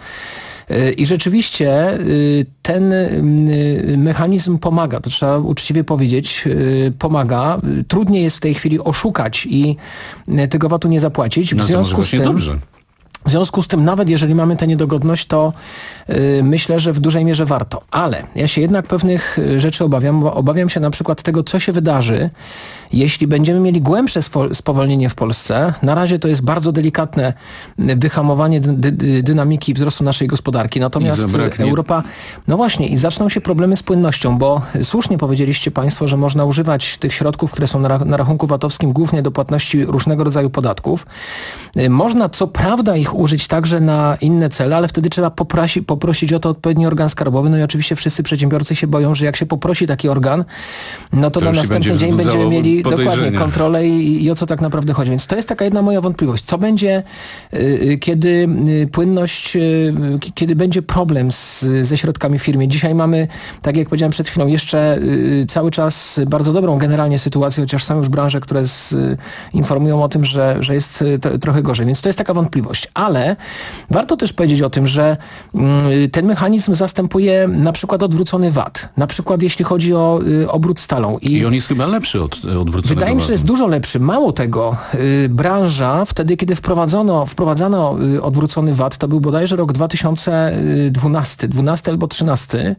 I rzeczywiście ten mechanizm pomaga, to trzeba uczciwie powiedzieć, pomaga. Trudniej jest w tej chwili oszukać i tego V A T-u nie zapłacić. W no związku z tym, dobrze. W związku z tym, nawet jeżeli mamy tę niedogodność, to yy, myślę, że w dużej mierze warto. Ale ja się jednak pewnych rzeczy obawiam, bo obawiam się na przykład tego, co się wydarzy, jeśli będziemy mieli głębsze spowolnienie w Polsce. Na razie to jest bardzo delikatne wyhamowanie dy, dy, dynamiki wzrostu naszej gospodarki. Natomiast Europa... No właśnie, i zaczną się problemy z płynnością, bo słusznie powiedzieliście państwo, że można używać tych środków, które są na, na rachunku V A T-owskim głównie do płatności różnego rodzaju podatków. Yy, można co prawda ich użyć także na inne cele, ale wtedy trzeba poprosić, poprosić o to odpowiedni organ skarbowy. No i oczywiście wszyscy przedsiębiorcy się boją, że jak się poprosi taki organ, no to, to na następny dzień będziemy mieli dokładnie kontrolę i, i o co tak naprawdę chodzi. Więc to jest taka jedna moja wątpliwość. Co będzie, y, kiedy y, płynność, y, kiedy będzie problem z, ze środkami w firmie? Dzisiaj mamy, tak jak powiedziałem przed chwilą, jeszcze y, cały czas bardzo dobrą generalnie sytuację, chociaż są już branże, które z, y, informują o tym, że, że jest y, to, trochę gorzej. Więc to jest taka wątpliwość. Ale warto też powiedzieć o tym, że y, ten mechanizm zastępuje na przykład odwrócony V A T. Na przykład jeśli chodzi o y, obrót stalą. I, I on jest chyba lepszy od odwróconego Wydaje mi się, że jest dużo lepszy. Mało tego, y, branża wtedy, kiedy wprowadzono, wprowadzano y, odwrócony V A T, to był bodajże rok dwa tysiące dwunasty, dwunasty albo trzynasty.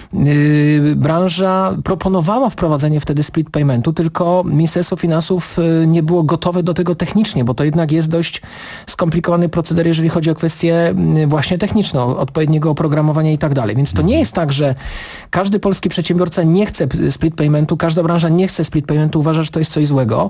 Y, branża proponowała wprowadzenie wtedy split paymentu, tylko Ministerstwo Finansów y, nie było gotowe do tego technicznie, bo to jednak jest dość skomplikowany proceder, jeżeli chodzi o kwestię y, właśnie techniczną, odpowiedniego oprogramowania i tak dalej. Więc to nie jest tak, że każdy polski przedsiębiorca nie chce split paymentu, każda branża nie chce split paymentu, uważa, że to jest coś złego.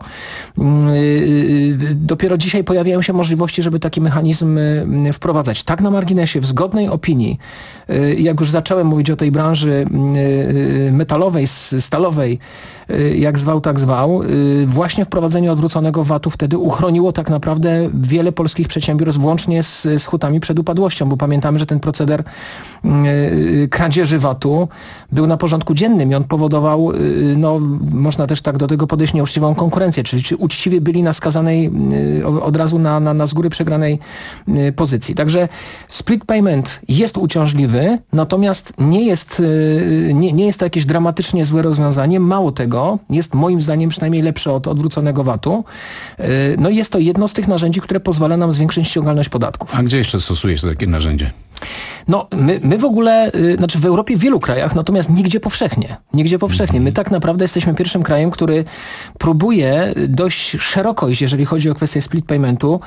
Dopiero dzisiaj pojawiają się możliwości, żeby taki mechanizm wprowadzać. Tak na marginesie, w zgodnej opinii, jak już zacząłem mówić o tej branży metalowej, stalowej, jak zwał, tak zwał, właśnie wprowadzenie odwróconego V A T-u wtedy uchroniło tak naprawdę wiele polskich przedsiębiorstw, włącznie z, z hutami przed upadłością, bo pamiętamy, że ten proceder kradzieży V A T-u był na porządku dziennym i on powodował, no można też tak do tego podejść, nieuczciwą konkurencję, czyli czy uczciwie byli na skazanej od razu na, na, na z góry przegranej pozycji. Także split payment jest uciążliwy, natomiast nie jest, nie, nie jest to jakieś dramatycznie złe rozwiązanie. Mało tego, jest moim zdaniem przynajmniej lepsze od odwróconego V A T-u. No i jest to jedno z tych narzędzi, które pozwala nam zwiększyć ściągalność podatków. A gdzie jeszcze stosuje się takie narzędzie? No, my, my w ogóle, y, znaczy w Europie w wielu krajach, natomiast nigdzie powszechnie. Nigdzie powszechnie. My tak naprawdę jesteśmy pierwszym krajem, który próbuje dość szeroko iść, jeżeli chodzi o kwestię split paymentu.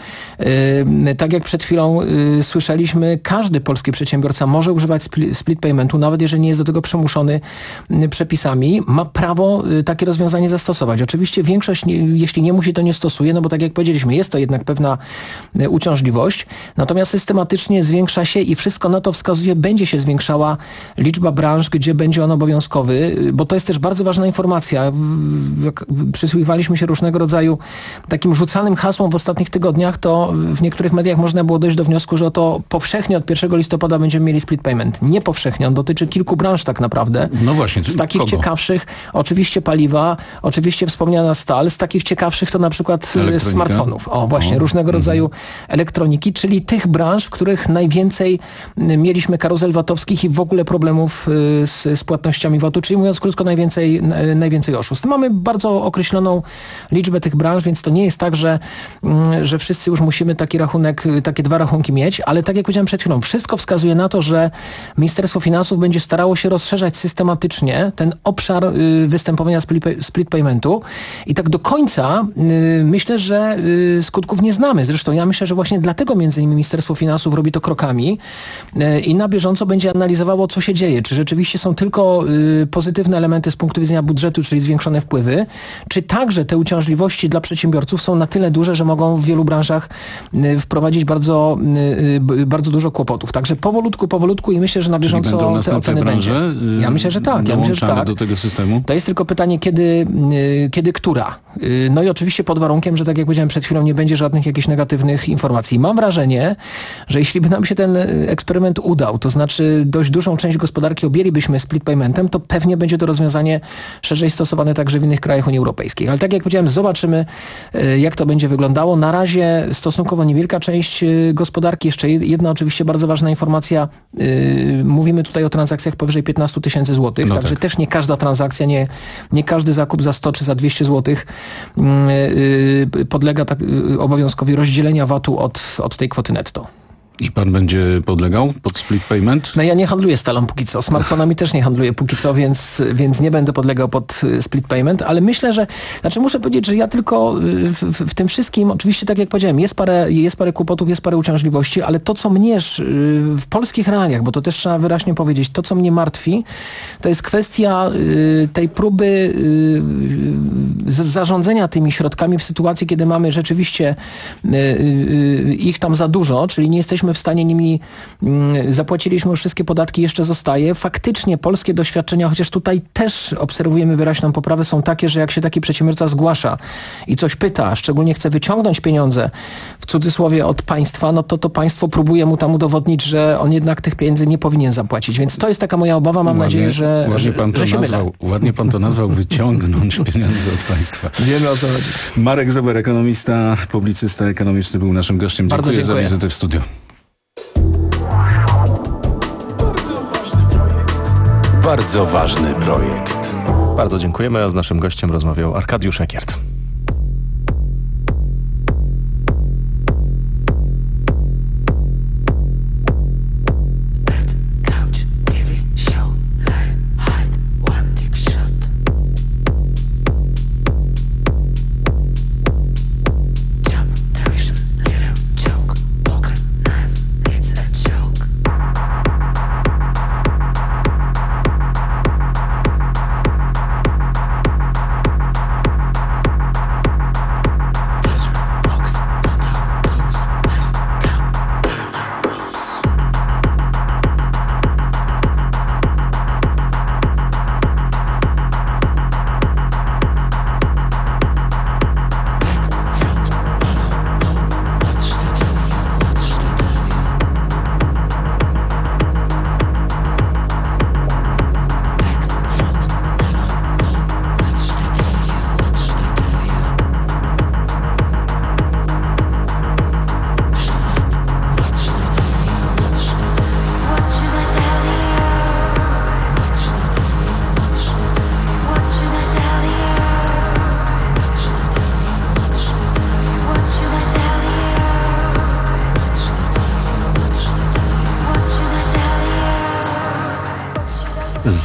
Y, tak jak przed chwilą y, słyszeliśmy, każdy polski przedsiębiorca może używać split, split paymentu, nawet jeżeli nie jest do tego przymuszony y, przepisami, ma prawo y, takie rozwiązanie zastosować. Oczywiście większość, nie, jeśli nie musi, to nie stosuje, no bo tak jak powiedzieliśmy, jest to jednak pewna y, uciążliwość, natomiast systematycznie zwiększa się i wszystko na to wskazuje, będzie się zwiększała liczba branż, gdzie będzie on obowiązkowy, bo to jest też bardzo ważna informacja. Przysłuchiwaliśmy się różnego rodzaju takim rzucanym hasłom w ostatnich tygodniach, to w niektórych mediach można było dojść do wniosku, że to powszechnie od pierwszego listopada będziemy mieli split payment. Nie powszechnie, on dotyczy kilku branż tak naprawdę. No właśnie. Z takich kogo? ciekawszych, oczywiście paliwa, oczywiście wspomniana stal, z takich ciekawszych to na przykład Elektronika. Smartfonów. O, właśnie, O. różnego rodzaju mhm. elektroniki, czyli tych branż, w których najwięcej mieliśmy karuzel VAT-owskich i w ogóle problemów z, z płatnościami VAT-u, czyli mówiąc krótko, najwięcej, najwięcej oszustw. Mamy bardzo określoną liczbę tych branż, więc to nie jest tak, że, że wszyscy już musimy taki rachunek, takie dwa rachunki mieć, ale tak jak powiedziałem przed chwilą, wszystko wskazuje na to, że Ministerstwo Finansów będzie starało się rozszerzać systematycznie ten obszar występowania split paymentu i tak do końca myślę, że skutków nie znamy. Zresztą ja myślę, że właśnie dlatego między innymi Ministerstwo Finansów robi to krokami i na bieżąco będzie analizowało, co się dzieje. Czy rzeczywiście są tylko y, pozytywne elementy z punktu widzenia budżetu, czyli zwiększone wpływy, czy także te uciążliwości dla przedsiębiorców są na tyle duże, że mogą w wielu branżach y, wprowadzić bardzo, y, y, bardzo dużo kłopotów. Także powolutku, powolutku i myślę, że na bieżąco te oceny będzie. Ja myślę, że tak. Ja myślę, że tak. do tego systemu? To jest tylko pytanie, kiedy, y, kiedy która. Y, no i oczywiście pod warunkiem, że tak jak powiedziałem przed chwilą, nie będzie żadnych jakichś negatywnych informacji. Mam wrażenie, że jeśli by nam się ten eksperyment udał, to znaczy dość dużą część gospodarki objęlibyśmy split paymentem, to pewnie będzie to rozwiązanie szerzej stosowane także w innych krajach Unii Europejskiej. Ale tak jak powiedziałem, zobaczymy, jak to będzie wyglądało. Na razie stosunkowo niewielka część gospodarki. Jeszcze jedna oczywiście bardzo ważna informacja. Mówimy tutaj o transakcjach powyżej piętnaście tysięcy złotych, no także tak. Też nie każda transakcja, nie, nie każdy zakup za sto czy za dwieście złotych podlega tak, obowiązkowi rozdzielenia VAT-u od, od tej kwoty netto. I pan będzie podlegał pod split payment? No ja nie handluję stalą póki co. Smartfonami też nie handluję póki co, więc, więc nie będę podlegał pod split payment, ale myślę, że, znaczy muszę powiedzieć, że ja tylko w, w, w tym wszystkim, oczywiście tak jak powiedziałem, jest parę, jest parę kłopotów, jest parę uciążliwości, ale to, co mnie w polskich realiach, bo to też trzeba wyraźnie powiedzieć, to, co mnie martwi, to jest kwestia tej próby zarządzania tymi środkami w sytuacji, kiedy mamy rzeczywiście ich tam za dużo, czyli nie jesteśmy w stanie nimi, zapłaciliśmy już wszystkie podatki, jeszcze zostaje. Faktycznie polskie doświadczenia, chociaż tutaj też obserwujemy wyraźną poprawę, są takie, że jak się taki przedsiębiorca zgłasza i coś pyta, szczególnie chce wyciągnąć pieniądze w cudzysłowie od państwa, no to to państwo próbuje mu tam udowodnić, że on jednak tych pieniędzy nie powinien zapłacić. Więc to jest taka moja obawa, mam ładnie, nadzieję, że, ładnie pan że to się nazwał, mylę. Ładnie pan to nazwał wyciągnąć pieniądze od państwa. Wiemy o co chodzi. Marek Zuber, ekonomista, publicysta ekonomiczny, był naszym gościem. Bardzo dziękuję, dziękuję za wizytę w studiu. Bardzo ważny projekt. Bardzo dziękujemy, a z naszym gościem rozmawiał Arkadiusz Ekiert.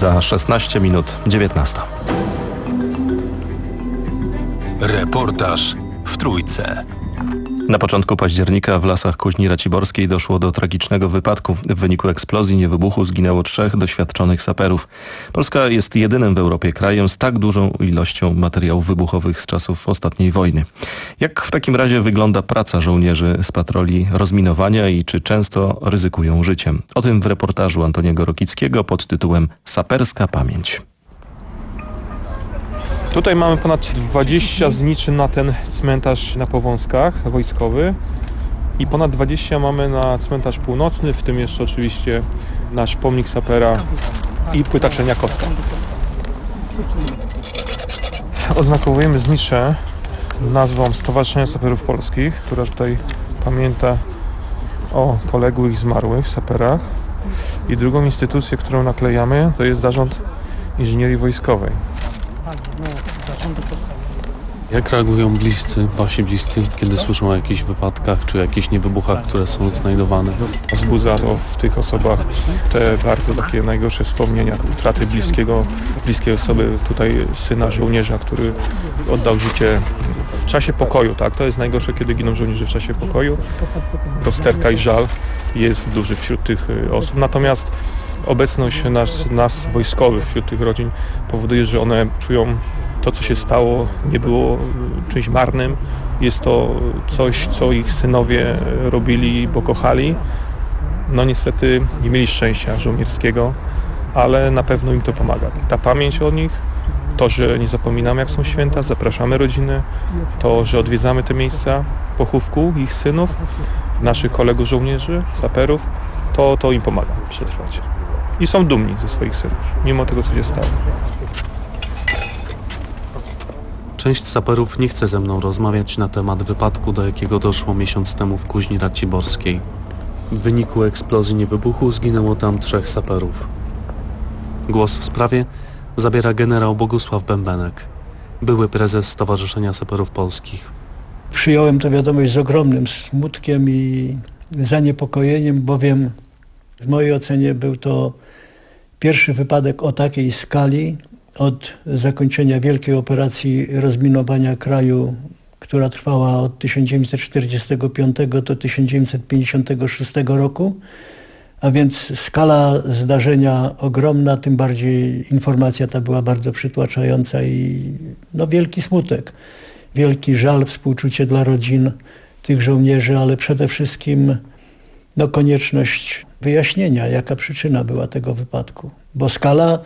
Za szesnaście minut dziewiętnasta. Reportaż w Trójce. Na początku października w lasach Kuźni Raciborskiej doszło do tragicznego wypadku. W wyniku eksplozji niewybuchu zginęło trzech doświadczonych saperów. Polska jest jedynym w Europie krajem z tak dużą ilością materiałów wybuchowych z czasów ostatniej wojny. Jak w takim razie wygląda praca żołnierzy z patroli rozminowania i czy często ryzykują życiem? O tym w reportażu Antoniego Rokickiego pod tytułem Saperska pamięć. Tutaj mamy ponad dwadzieścia zniczy na ten cmentarz na Powązkach wojskowy i ponad dwadzieścia mamy na cmentarz północny, w tym jeszcze oczywiście nasz pomnik sapera i płyta Czerniakowska. Oznakowujemy znicze nazwą Stowarzyszenia Saperów Polskich, która tutaj pamięta o poległych i zmarłych saperach. I drugą instytucję, którą naklejamy, to jest Zarząd Inżynierii Wojskowej. Jak reagują bliscy, wasi bliscy, kiedy słyszą o jakichś wypadkach czy jakichś niewybuchach, które są znajdowane? Wzbudza to w tych osobach te bardzo takie najgorsze wspomnienia, utraty bliskiego, bliskiej osoby, tutaj syna żołnierza, który oddał życie w czasie pokoju, tak? To jest najgorsze, kiedy giną żołnierze w czasie pokoju. Rozterka i żal jest duży wśród tych osób. Natomiast obecność nas, nas wojskowych wśród tych rodzin powoduje, że one czują to, co się stało, nie było czymś marnym. Jest to coś, co ich synowie robili, bo kochali. No niestety nie mieli szczęścia żołnierskiego, ale na pewno im to pomaga. Ta pamięć o nich, to, że nie zapominamy, jak są święta, zapraszamy rodziny, to, że odwiedzamy te miejsca pochówku ich synów, naszych kolegów żołnierzy, saperów, to, to im pomaga przetrwać. I są dumni ze swoich synów, mimo tego, co się stało. Część saperów nie chce ze mną rozmawiać na temat wypadku, do jakiego doszło miesiąc temu w Kuźni Raciborskiej. W wyniku eksplozji niewybuchu zginęło tam trzech saperów. Głos w sprawie zabiera generał Bogusław Bębenek, były prezes Stowarzyszenia Saperów Polskich. Przyjąłem tę wiadomość z ogromnym smutkiem i zaniepokojeniem, bowiem w mojej ocenie był to pierwszy wypadek o takiej skali od zakończenia wielkiej operacji rozminowania kraju, która trwała od tysiąc dziewięćset czterdziestego piątego do tysiąc dziewięćset pięćdziesiątego szóstego roku, a więc skala zdarzenia ogromna, tym bardziej informacja ta była bardzo przytłaczająca i no, wielki smutek, wielki żal, współczucie dla rodzin tych żołnierzy, ale przede wszystkim no, konieczność wyjaśnienia, jaka przyczyna była tego wypadku, bo skala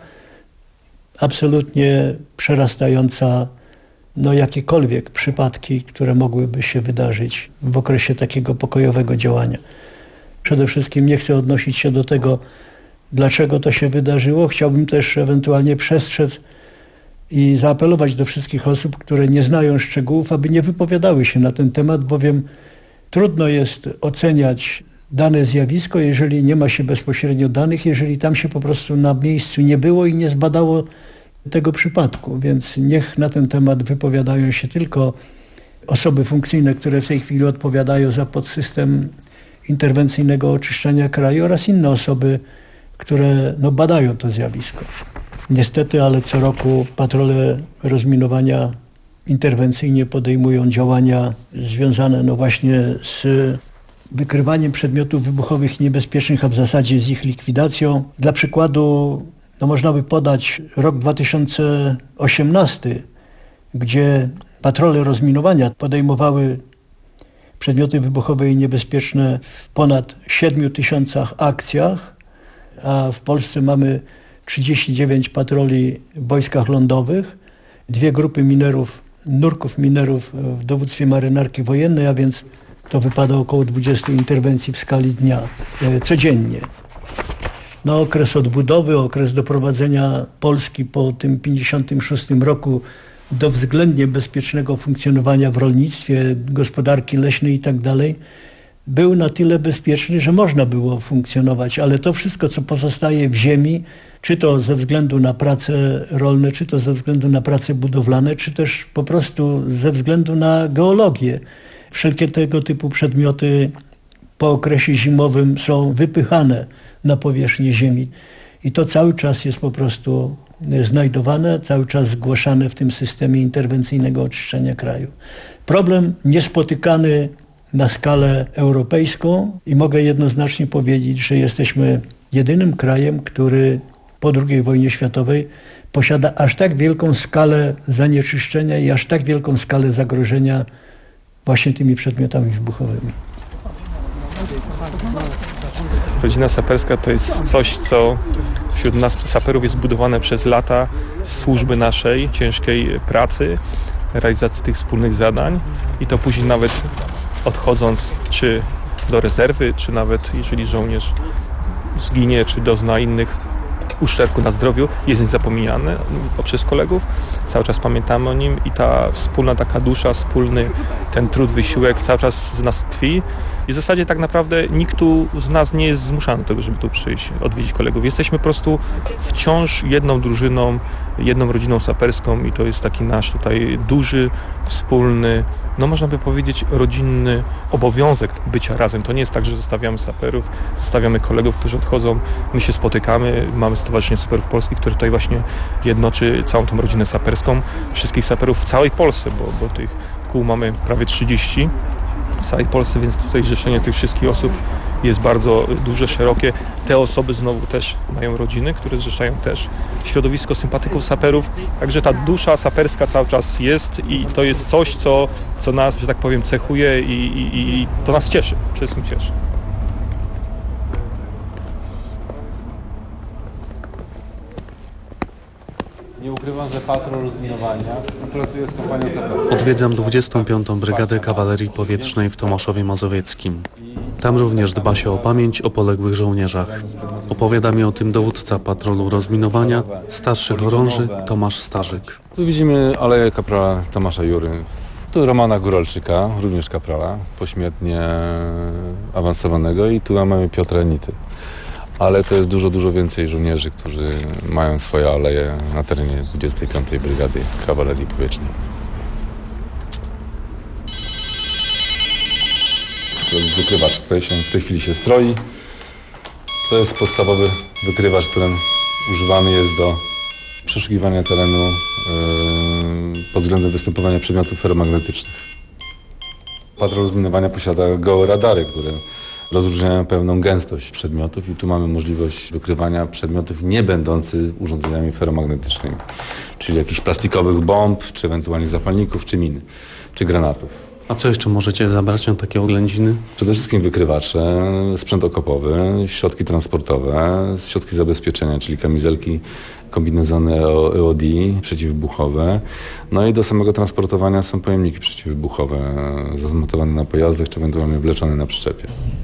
absolutnie przerastająca no, jakiekolwiek przypadki, które mogłyby się wydarzyć w okresie takiego pokojowego działania. Przede wszystkim nie chcę odnosić się do tego, dlaczego to się wydarzyło. Chciałbym też ewentualnie przestrzec i zaapelować do wszystkich osób, które nie znają szczegółów, aby nie wypowiadały się na ten temat, bowiem trudno jest oceniać dane zjawisko, jeżeli nie ma się bezpośrednio danych, jeżeli tam się po prostu na miejscu nie było i nie zbadało tego przypadku. Więc niech na ten temat wypowiadają się tylko osoby funkcyjne, które w tej chwili odpowiadają za podsystem interwencyjnego oczyszczania kraju oraz inne osoby, które no, badają to zjawisko. Niestety, ale co roku patrole rozminowania interwencyjnie podejmują działania związane no właśnie z wykrywaniem przedmiotów wybuchowych niebezpiecznych, a w zasadzie z ich likwidacją. Dla przykładu no można by podać rok dwa tysiące osiemnasty, gdzie patrole rozminowania podejmowały przedmioty wybuchowe i niebezpieczne w ponad siedmiu tysiącach akcjach, a w Polsce mamy trzydzieści dziewięć patroli w wojskach lądowych, dwie grupy minerów, nurków minerów w dowództwie marynarki wojennej, a więc to wypada około dwudziestu interwencji w skali dnia, e, codziennie. No, okres odbudowy, okres doprowadzenia Polski po tym pięćdziesiątym szóstym roku do względnie bezpiecznego funkcjonowania w rolnictwie, gospodarki leśnej i tak dalej, był na tyle bezpieczny, że można było funkcjonować, ale to wszystko, co pozostaje w ziemi, czy to ze względu na prace rolne, czy to ze względu na prace budowlane, czy też po prostu ze względu na geologię. Wszelkie tego typu przedmioty po okresie zimowym są wypychane na powierzchnię ziemi. I to cały czas jest po prostu znajdowane, cały czas zgłaszane w tym systemie interwencyjnego oczyszczenia kraju. Problem niespotykany na skalę europejską i mogę jednoznacznie powiedzieć, że jesteśmy jedynym krajem, który po drugiej wojnie światowej posiada aż tak wielką skalę zanieczyszczenia i aż tak wielką skalę zagrożenia właśnie tymi przedmiotami wybuchowymi. Rodzina saperska to jest coś, co wśród nas saperów jest budowane przez lata służby naszej, ciężkiej pracy, realizacji tych wspólnych zadań i to później nawet odchodząc czy do rezerwy, czy nawet jeżeli żołnierz zginie, czy dozna innych uszczerbku na zdrowiu, jest niezapomniany przez kolegów. Cały czas pamiętamy o nim i ta wspólna taka dusza, wspólny ten trud, wysiłek cały czas z nas tkwi. I w zasadzie tak naprawdę nikt tu z nas nie jest zmuszany do tego, żeby tu przyjść, odwiedzić kolegów. Jesteśmy po prostu wciąż jedną drużyną, jedną rodziną saperską i to jest taki nasz tutaj duży, wspólny, no można by powiedzieć rodzinny obowiązek bycia razem. To nie jest tak, że zostawiamy saperów, zostawiamy kolegów, którzy odchodzą, my się spotykamy, mamy Stowarzyszenie Saperów Polskich, które tutaj właśnie jednoczy całą tą rodzinę saperską, wszystkich saperów w całej Polsce, bo, bo tych kół mamy prawie trzydzieści w całej Polsce, więc tutaj zrzeszenie tych wszystkich osób jest bardzo duże, szerokie. Te osoby znowu też mają rodziny, które zrzeszają też środowisko sympatyków saperów. Także ta dusza saperska cały czas jest i to jest coś, co, co nas, że tak powiem, cechuje i, i, i to nas cieszy. Przede wszystkim cieszy. Nie ukrywam, że patrol rozminowania współpracuje z kompanią saperów. Odwiedzam dwudziestą piątą Brygadę Kawalerii Powietrznej w Tomaszowie Mazowieckim. Tam również dba się o pamięć o poległych żołnierzach. Opowiada mi o tym dowódca patrolu rozminowania, starszy chorąży Tomasz Starzyk. Tu widzimy aleję kaprala Tomasza Jury. Tu Romana Góralczyka, również kaprala, pośmiertnie awansowanego i tu mamy Piotra Nity. Ale to jest dużo, dużo więcej żołnierzy, którzy mają swoje aleje na terenie dwudziestej piątej Brygady Kawalerii Powietrznej. Wykrywacz tutaj się w tej chwili się stroi. To jest podstawowy wykrywacz, którym używany jest do przeszukiwania terenu yy, pod względem występowania przedmiotów feromagnetycznych. Patrol rozminowania posiada gołe radary, które rozróżniają pewną gęstość przedmiotów i tu mamy możliwość wykrywania przedmiotów nie będących urządzeniami feromagnetycznymi, czyli jakichś plastikowych bomb, czy ewentualnie zapalników, czy min, czy granatów. A co jeszcze możecie zabrać na takie oględziny? Przede wszystkim wykrywacze, sprzęt okopowy, środki transportowe, środki zabezpieczenia, czyli kamizelki, kombinezony E O D, przeciwwybuchowe. No i do samego transportowania są pojemniki przeciwwybuchowe, zamontowane na pojazdach, czy ewentualnie wleczone na przyczepie.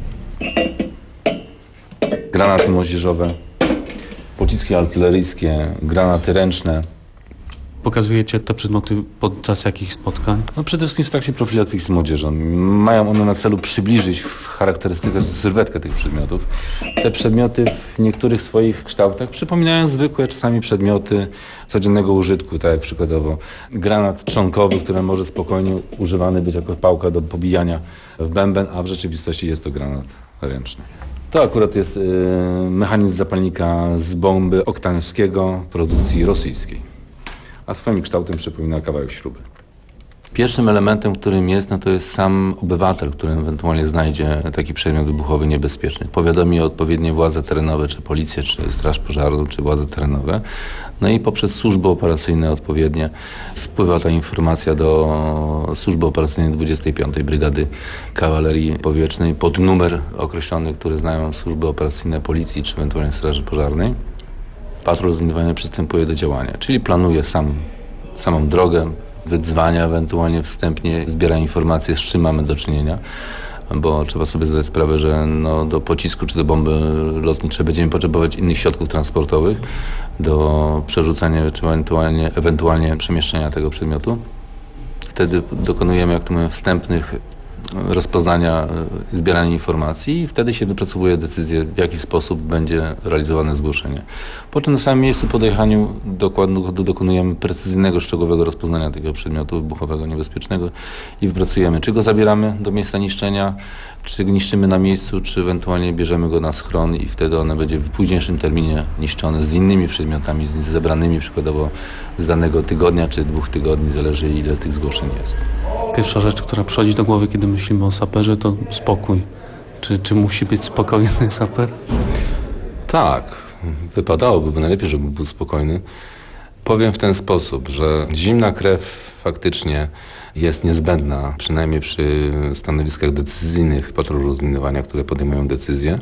Granaty moździerzowe, pociski artyleryjskie, granaty ręczne. Pokazujecie te przedmioty podczas jakich spotkań? No przede wszystkim w trakcie profilaktyki z młodzieżą. Mają one na celu przybliżyć w charakterystykę, sylwetkę tych przedmiotów. Te przedmioty w niektórych swoich kształtach przypominają zwykłe czasami przedmioty codziennego użytku, tak jak przykładowo granat trzonkowy, który może spokojnie używany być jako pałka do pobijania w bęben, a w rzeczywistości jest to granat ręczny. To akurat jest yy, mechanizm zapalnika z bomby oktanowskiego produkcji rosyjskiej, a swoim kształtem przypomina kawałek śruby. Pierwszym elementem, którym jest, no to jest sam obywatel, który ewentualnie znajdzie taki przedmiot wybuchowy niebezpieczny. Powiadomi odpowiednie władze terenowe, czy policję, czy straż pożarną, czy władze terenowe. No i poprzez służby operacyjne odpowiednie spływa ta informacja do służby operacyjnej dwudziestej piątej Brygady Kawalerii Powietrznej pod numer określony, który znają służby operacyjne policji, czy ewentualnie straży pożarnej. Patrol rozminowania przystępuje do działania, czyli planuje sam, samą drogę, wydzwania ewentualnie wstępnie, zbiera informacje, z czym mamy do czynienia, bo trzeba sobie zdać sprawę, że no, do pocisku czy do bomby lotniczej będziemy potrzebować innych środków transportowych do przerzucania czy ewentualnie, ewentualnie przemieszczenia tego przedmiotu. Wtedy dokonujemy, jak to mówię, wstępnych rozpoznania, zbierania informacji i wtedy się wypracowuje decyzję, w jaki sposób będzie realizowane zgłoszenie. Po czym na samym miejscu po dojechaniu dokładno dokonujemy precyzyjnego, szczegółowego rozpoznania tego przedmiotu wybuchowego niebezpiecznego i wypracujemy, czy go zabieramy do miejsca niszczenia, czy niszczymy na miejscu, czy ewentualnie bierzemy go na schron i wtedy one będzie w późniejszym terminie niszczone z innymi przedmiotami, z zebranymi przykładowo z danego tygodnia, czy dwóch tygodni, zależy ile tych zgłoszeń jest. Pierwsza rzecz, która przychodzi do głowy, kiedy myślimy o saperze, to spokój. Czy, czy musi być spokojny saper? Tak, wypadałoby, bo najlepiej, żeby był spokojny. Powiem w ten sposób, że zimna krew faktycznie jest niezbędna, przynajmniej przy stanowiskach decyzyjnych w patrolu rozminowania, które podejmują decyzje,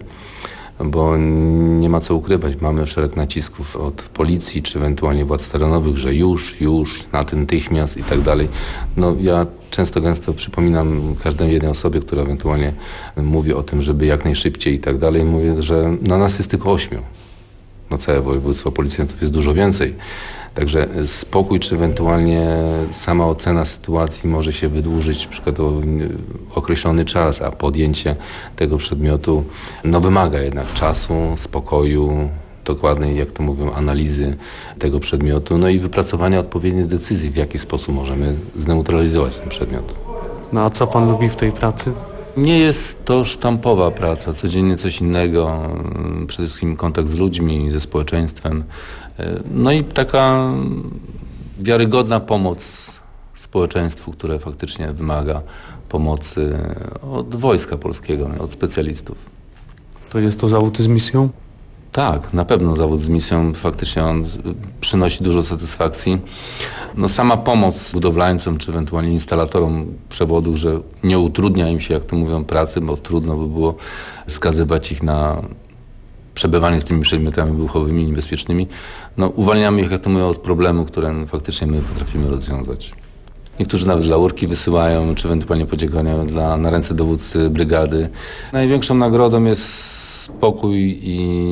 bo nie ma co ukrywać, mamy szereg nacisków od policji, czy ewentualnie władz terenowych, że już, już, natychmiast i tak dalej. No ja często, gęsto przypominam każdej jednej osobie, która ewentualnie mówi o tym, żeby jak najszybciej i tak dalej, mówię, że na nas jest tylko ośmiu. Na całe województwo policjantów jest dużo więcej. Także spokój, czy ewentualnie sama ocena sytuacji może się wydłużyć przykładowo określony czas, a podjęcie tego przedmiotu no, wymaga jednak czasu, spokoju, dokładnej, jak to mówią, analizy tego przedmiotu, no i wypracowania odpowiedniej decyzji, w jaki sposób możemy zneutralizować ten przedmiot. No a co pan lubi w tej pracy? Nie jest to sztampowa praca, codziennie coś innego, przede wszystkim kontakt z ludźmi, ze społeczeństwem. No i taka wiarygodna pomoc społeczeństwu, które faktycznie wymaga pomocy od Wojska Polskiego, od specjalistów. To jest to zawód z misją? Tak, na pewno zawód z misją, faktycznie on przynosi dużo satysfakcji. No sama pomoc budowlańcom czy ewentualnie instalatorom przewodów, że nie utrudnia im się, jak to mówią, pracy, bo trudno by było skazywać ich na przebywanie z tymi przedmiotami wybuchowymi, niebezpiecznymi. No uwalniamy ich, jak to mówią, od problemu, które faktycznie my potrafimy rozwiązać. Niektórzy nawet laurki wysyłają, czy ewentualnie podziękowania dla, na ręce dowódcy brygady. Największą nagrodą jest spokój i,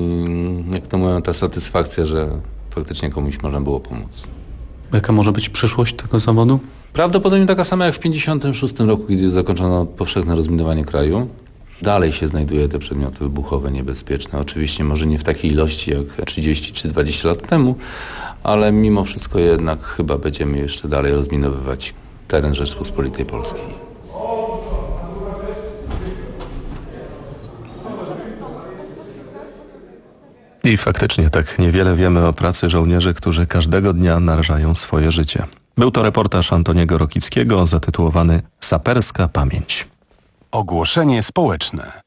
jak to mówią, ta satysfakcja, że faktycznie komuś można było pomóc. Jaka może być przyszłość tego zawodu? Prawdopodobnie taka sama jak w pięćdziesiątym szóstym roku, kiedy zakończono powszechne rozminowanie kraju. Dalej się znajduje te przedmioty wybuchowe niebezpieczne. Oczywiście może nie w takiej ilości jak trzydzieści czy dwadzieścia lat temu, ale mimo wszystko jednak chyba będziemy jeszcze dalej rozminowywać teren Rzeczypospolitej Polskiej. I faktycznie tak niewiele wiemy o pracy żołnierzy, którzy każdego dnia narażają swoje życie. Był to reportaż Antoniego Rokickiego zatytułowany Saperska pamięć. Ogłoszenie społeczne.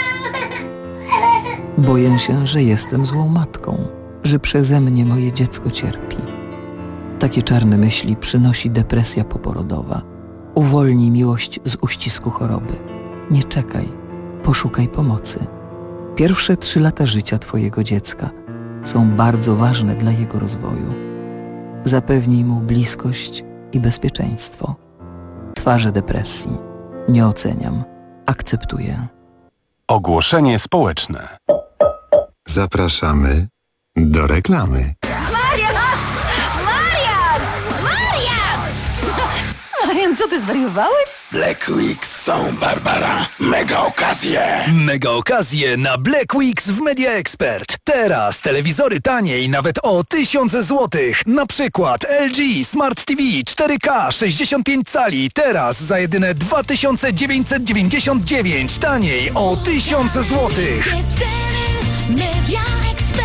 Boję się, że jestem złą matką, że przeze mnie moje dziecko cierpi. Takie czarne myśli przynosi depresja poporodowa. Uwolnij miłość z uścisku choroby. Nie czekaj, poszukaj pomocy. Pierwsze trzy lata życia twojego dziecka są bardzo ważne dla jego rozwoju. Zapewnij mu bliskość i bezpieczeństwo. Twarze depresji nie oceniam, akceptuję. Ogłoszenie społeczne. Zapraszamy do reklamy. Marian! Marian! Marian! Marian, co ty zwariowałeś? Black Weeks są, Barbara. Mega okazje. Mega okazje na Black Weeks w Media Expert. Teraz telewizory taniej nawet o tysiąc złotych. Na przykład L G Smart T V cztery K sześćdziesiąt pięć cali. Teraz za jedyne dwa tysiące dziewięćset dziewięćdziesiąt dziewięć. Taniej o tysiąc złotych. Media Expert.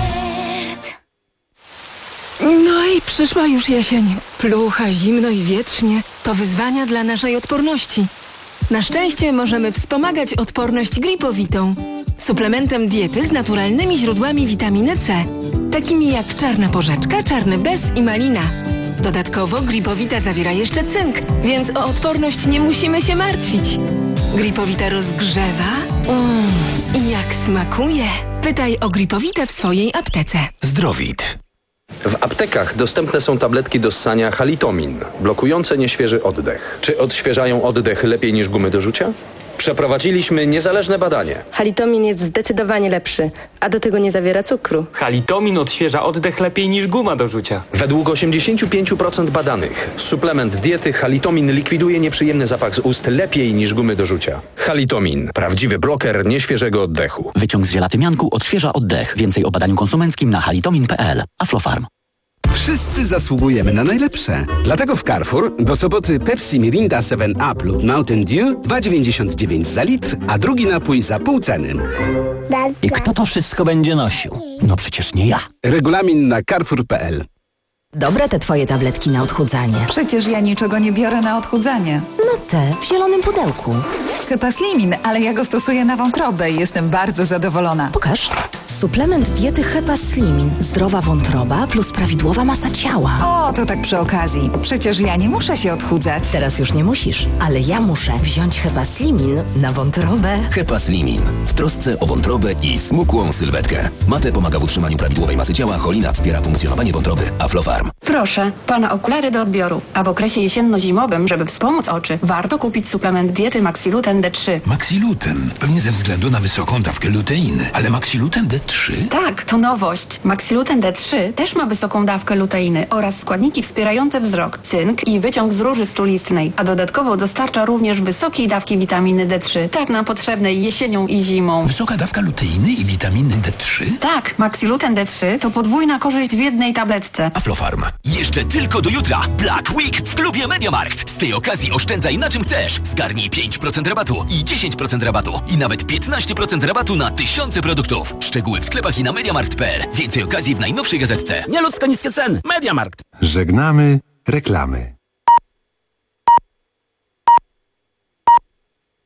No i przyszła już jesień. Plucha, zimno i wietrznie. To wyzwania dla naszej odporności. Na szczęście możemy wspomagać odporność gripowitą. Suplementem diety z naturalnymi źródłami witaminy C. Takimi jak czarna porzeczka, czarny bez i malina. Dodatkowo gripowita zawiera jeszcze cynk, więc o odporność nie musimy się martwić. Gripowita rozgrzewa. Mmm, i jak smakuje. Pytaj o gripowitę w swojej aptece. Zdrowit. W aptekach dostępne są tabletki do ssania Halitomin, blokujące nieświeży oddech. Czy odświeżają oddech lepiej niż gumy do rzucia? Przeprowadziliśmy niezależne badanie. Halitomin jest zdecydowanie lepszy, a do tego nie zawiera cukru. Halitomin odświeża oddech lepiej niż guma do rzucia. Według osiemdziesiąt pięć procent badanych suplement diety Halitomin likwiduje nieprzyjemny zapach z ust lepiej niż gumy do rzucia. Halitomin. Prawdziwy bloker nieświeżego oddechu. Wyciąg z żelatymianku odświeża oddech. Więcej o badaniu konsumenckim na halitomin kropka p l. Aflofarm. Wszyscy zasługujemy na najlepsze. Dlatego w Carrefour do soboty Pepsi Mirinda siedem up lub Mountain Dew dwa dziewięćdziesiąt dziewięć za litr, a drugi napój za pół ceny. I kto to wszystko będzie nosił? No przecież nie ja. Regulamin na carrefour kropka p l. Dobre te twoje tabletki na odchudzanie. Przecież ja niczego nie biorę na odchudzanie. No te, w zielonym pudełku. Hepaslimin, ale ja go stosuję na wątrobę i jestem bardzo zadowolona. Pokaż. Suplement diety Hepaslimin. Zdrowa wątroba plus prawidłowa masa ciała. O, to tak przy okazji. Przecież ja nie muszę się odchudzać. Teraz już nie musisz, ale ja muszę wziąć Hepaslimin na wątrobę. Hepaslimin. W trosce o wątrobę i smukłą sylwetkę. Mate pomaga w utrzymaniu prawidłowej masy ciała, cholina wspiera funkcjonowanie wątroby. Aflofarm. Proszę, pana okulary do odbioru. A w okresie jesienno-zimowym, żeby wspomóc oczy, warto kupić suplement diety Maxiluten D trzy. Maxiluten? Pewnie ze względu na wysoką dawkę luteiny. Ale Maxiluten D trzy? Tak, to nowość. Maxiluten D trzy też ma wysoką dawkę luteiny oraz składniki wspierające wzrok, cynk i wyciąg z róży strulistnej. A dodatkowo dostarcza również wysokiej dawki witaminy D trzy, tak nam potrzebnej jesienią i zimą. Wysoka dawka luteiny i witaminy D trzy? Tak, Maxiluten D trzy to podwójna korzyść w jednej tabletce. Aflofarm. Jeszcze tylko do jutra Black Week w klubie MediaMarkt. Z tej okazji oszczędzaj na czym chcesz. Zgarnij pięć procent rabatu i dziesięć procent rabatu i nawet piętnaście procent rabatu na tysiące produktów. Szczegóły w sklepach i na mediamarkt kropka p l. Więcej okazji w najnowszej gazetce. Nieludzko niskie ceny. MediaMarkt. Żegnamy reklamy.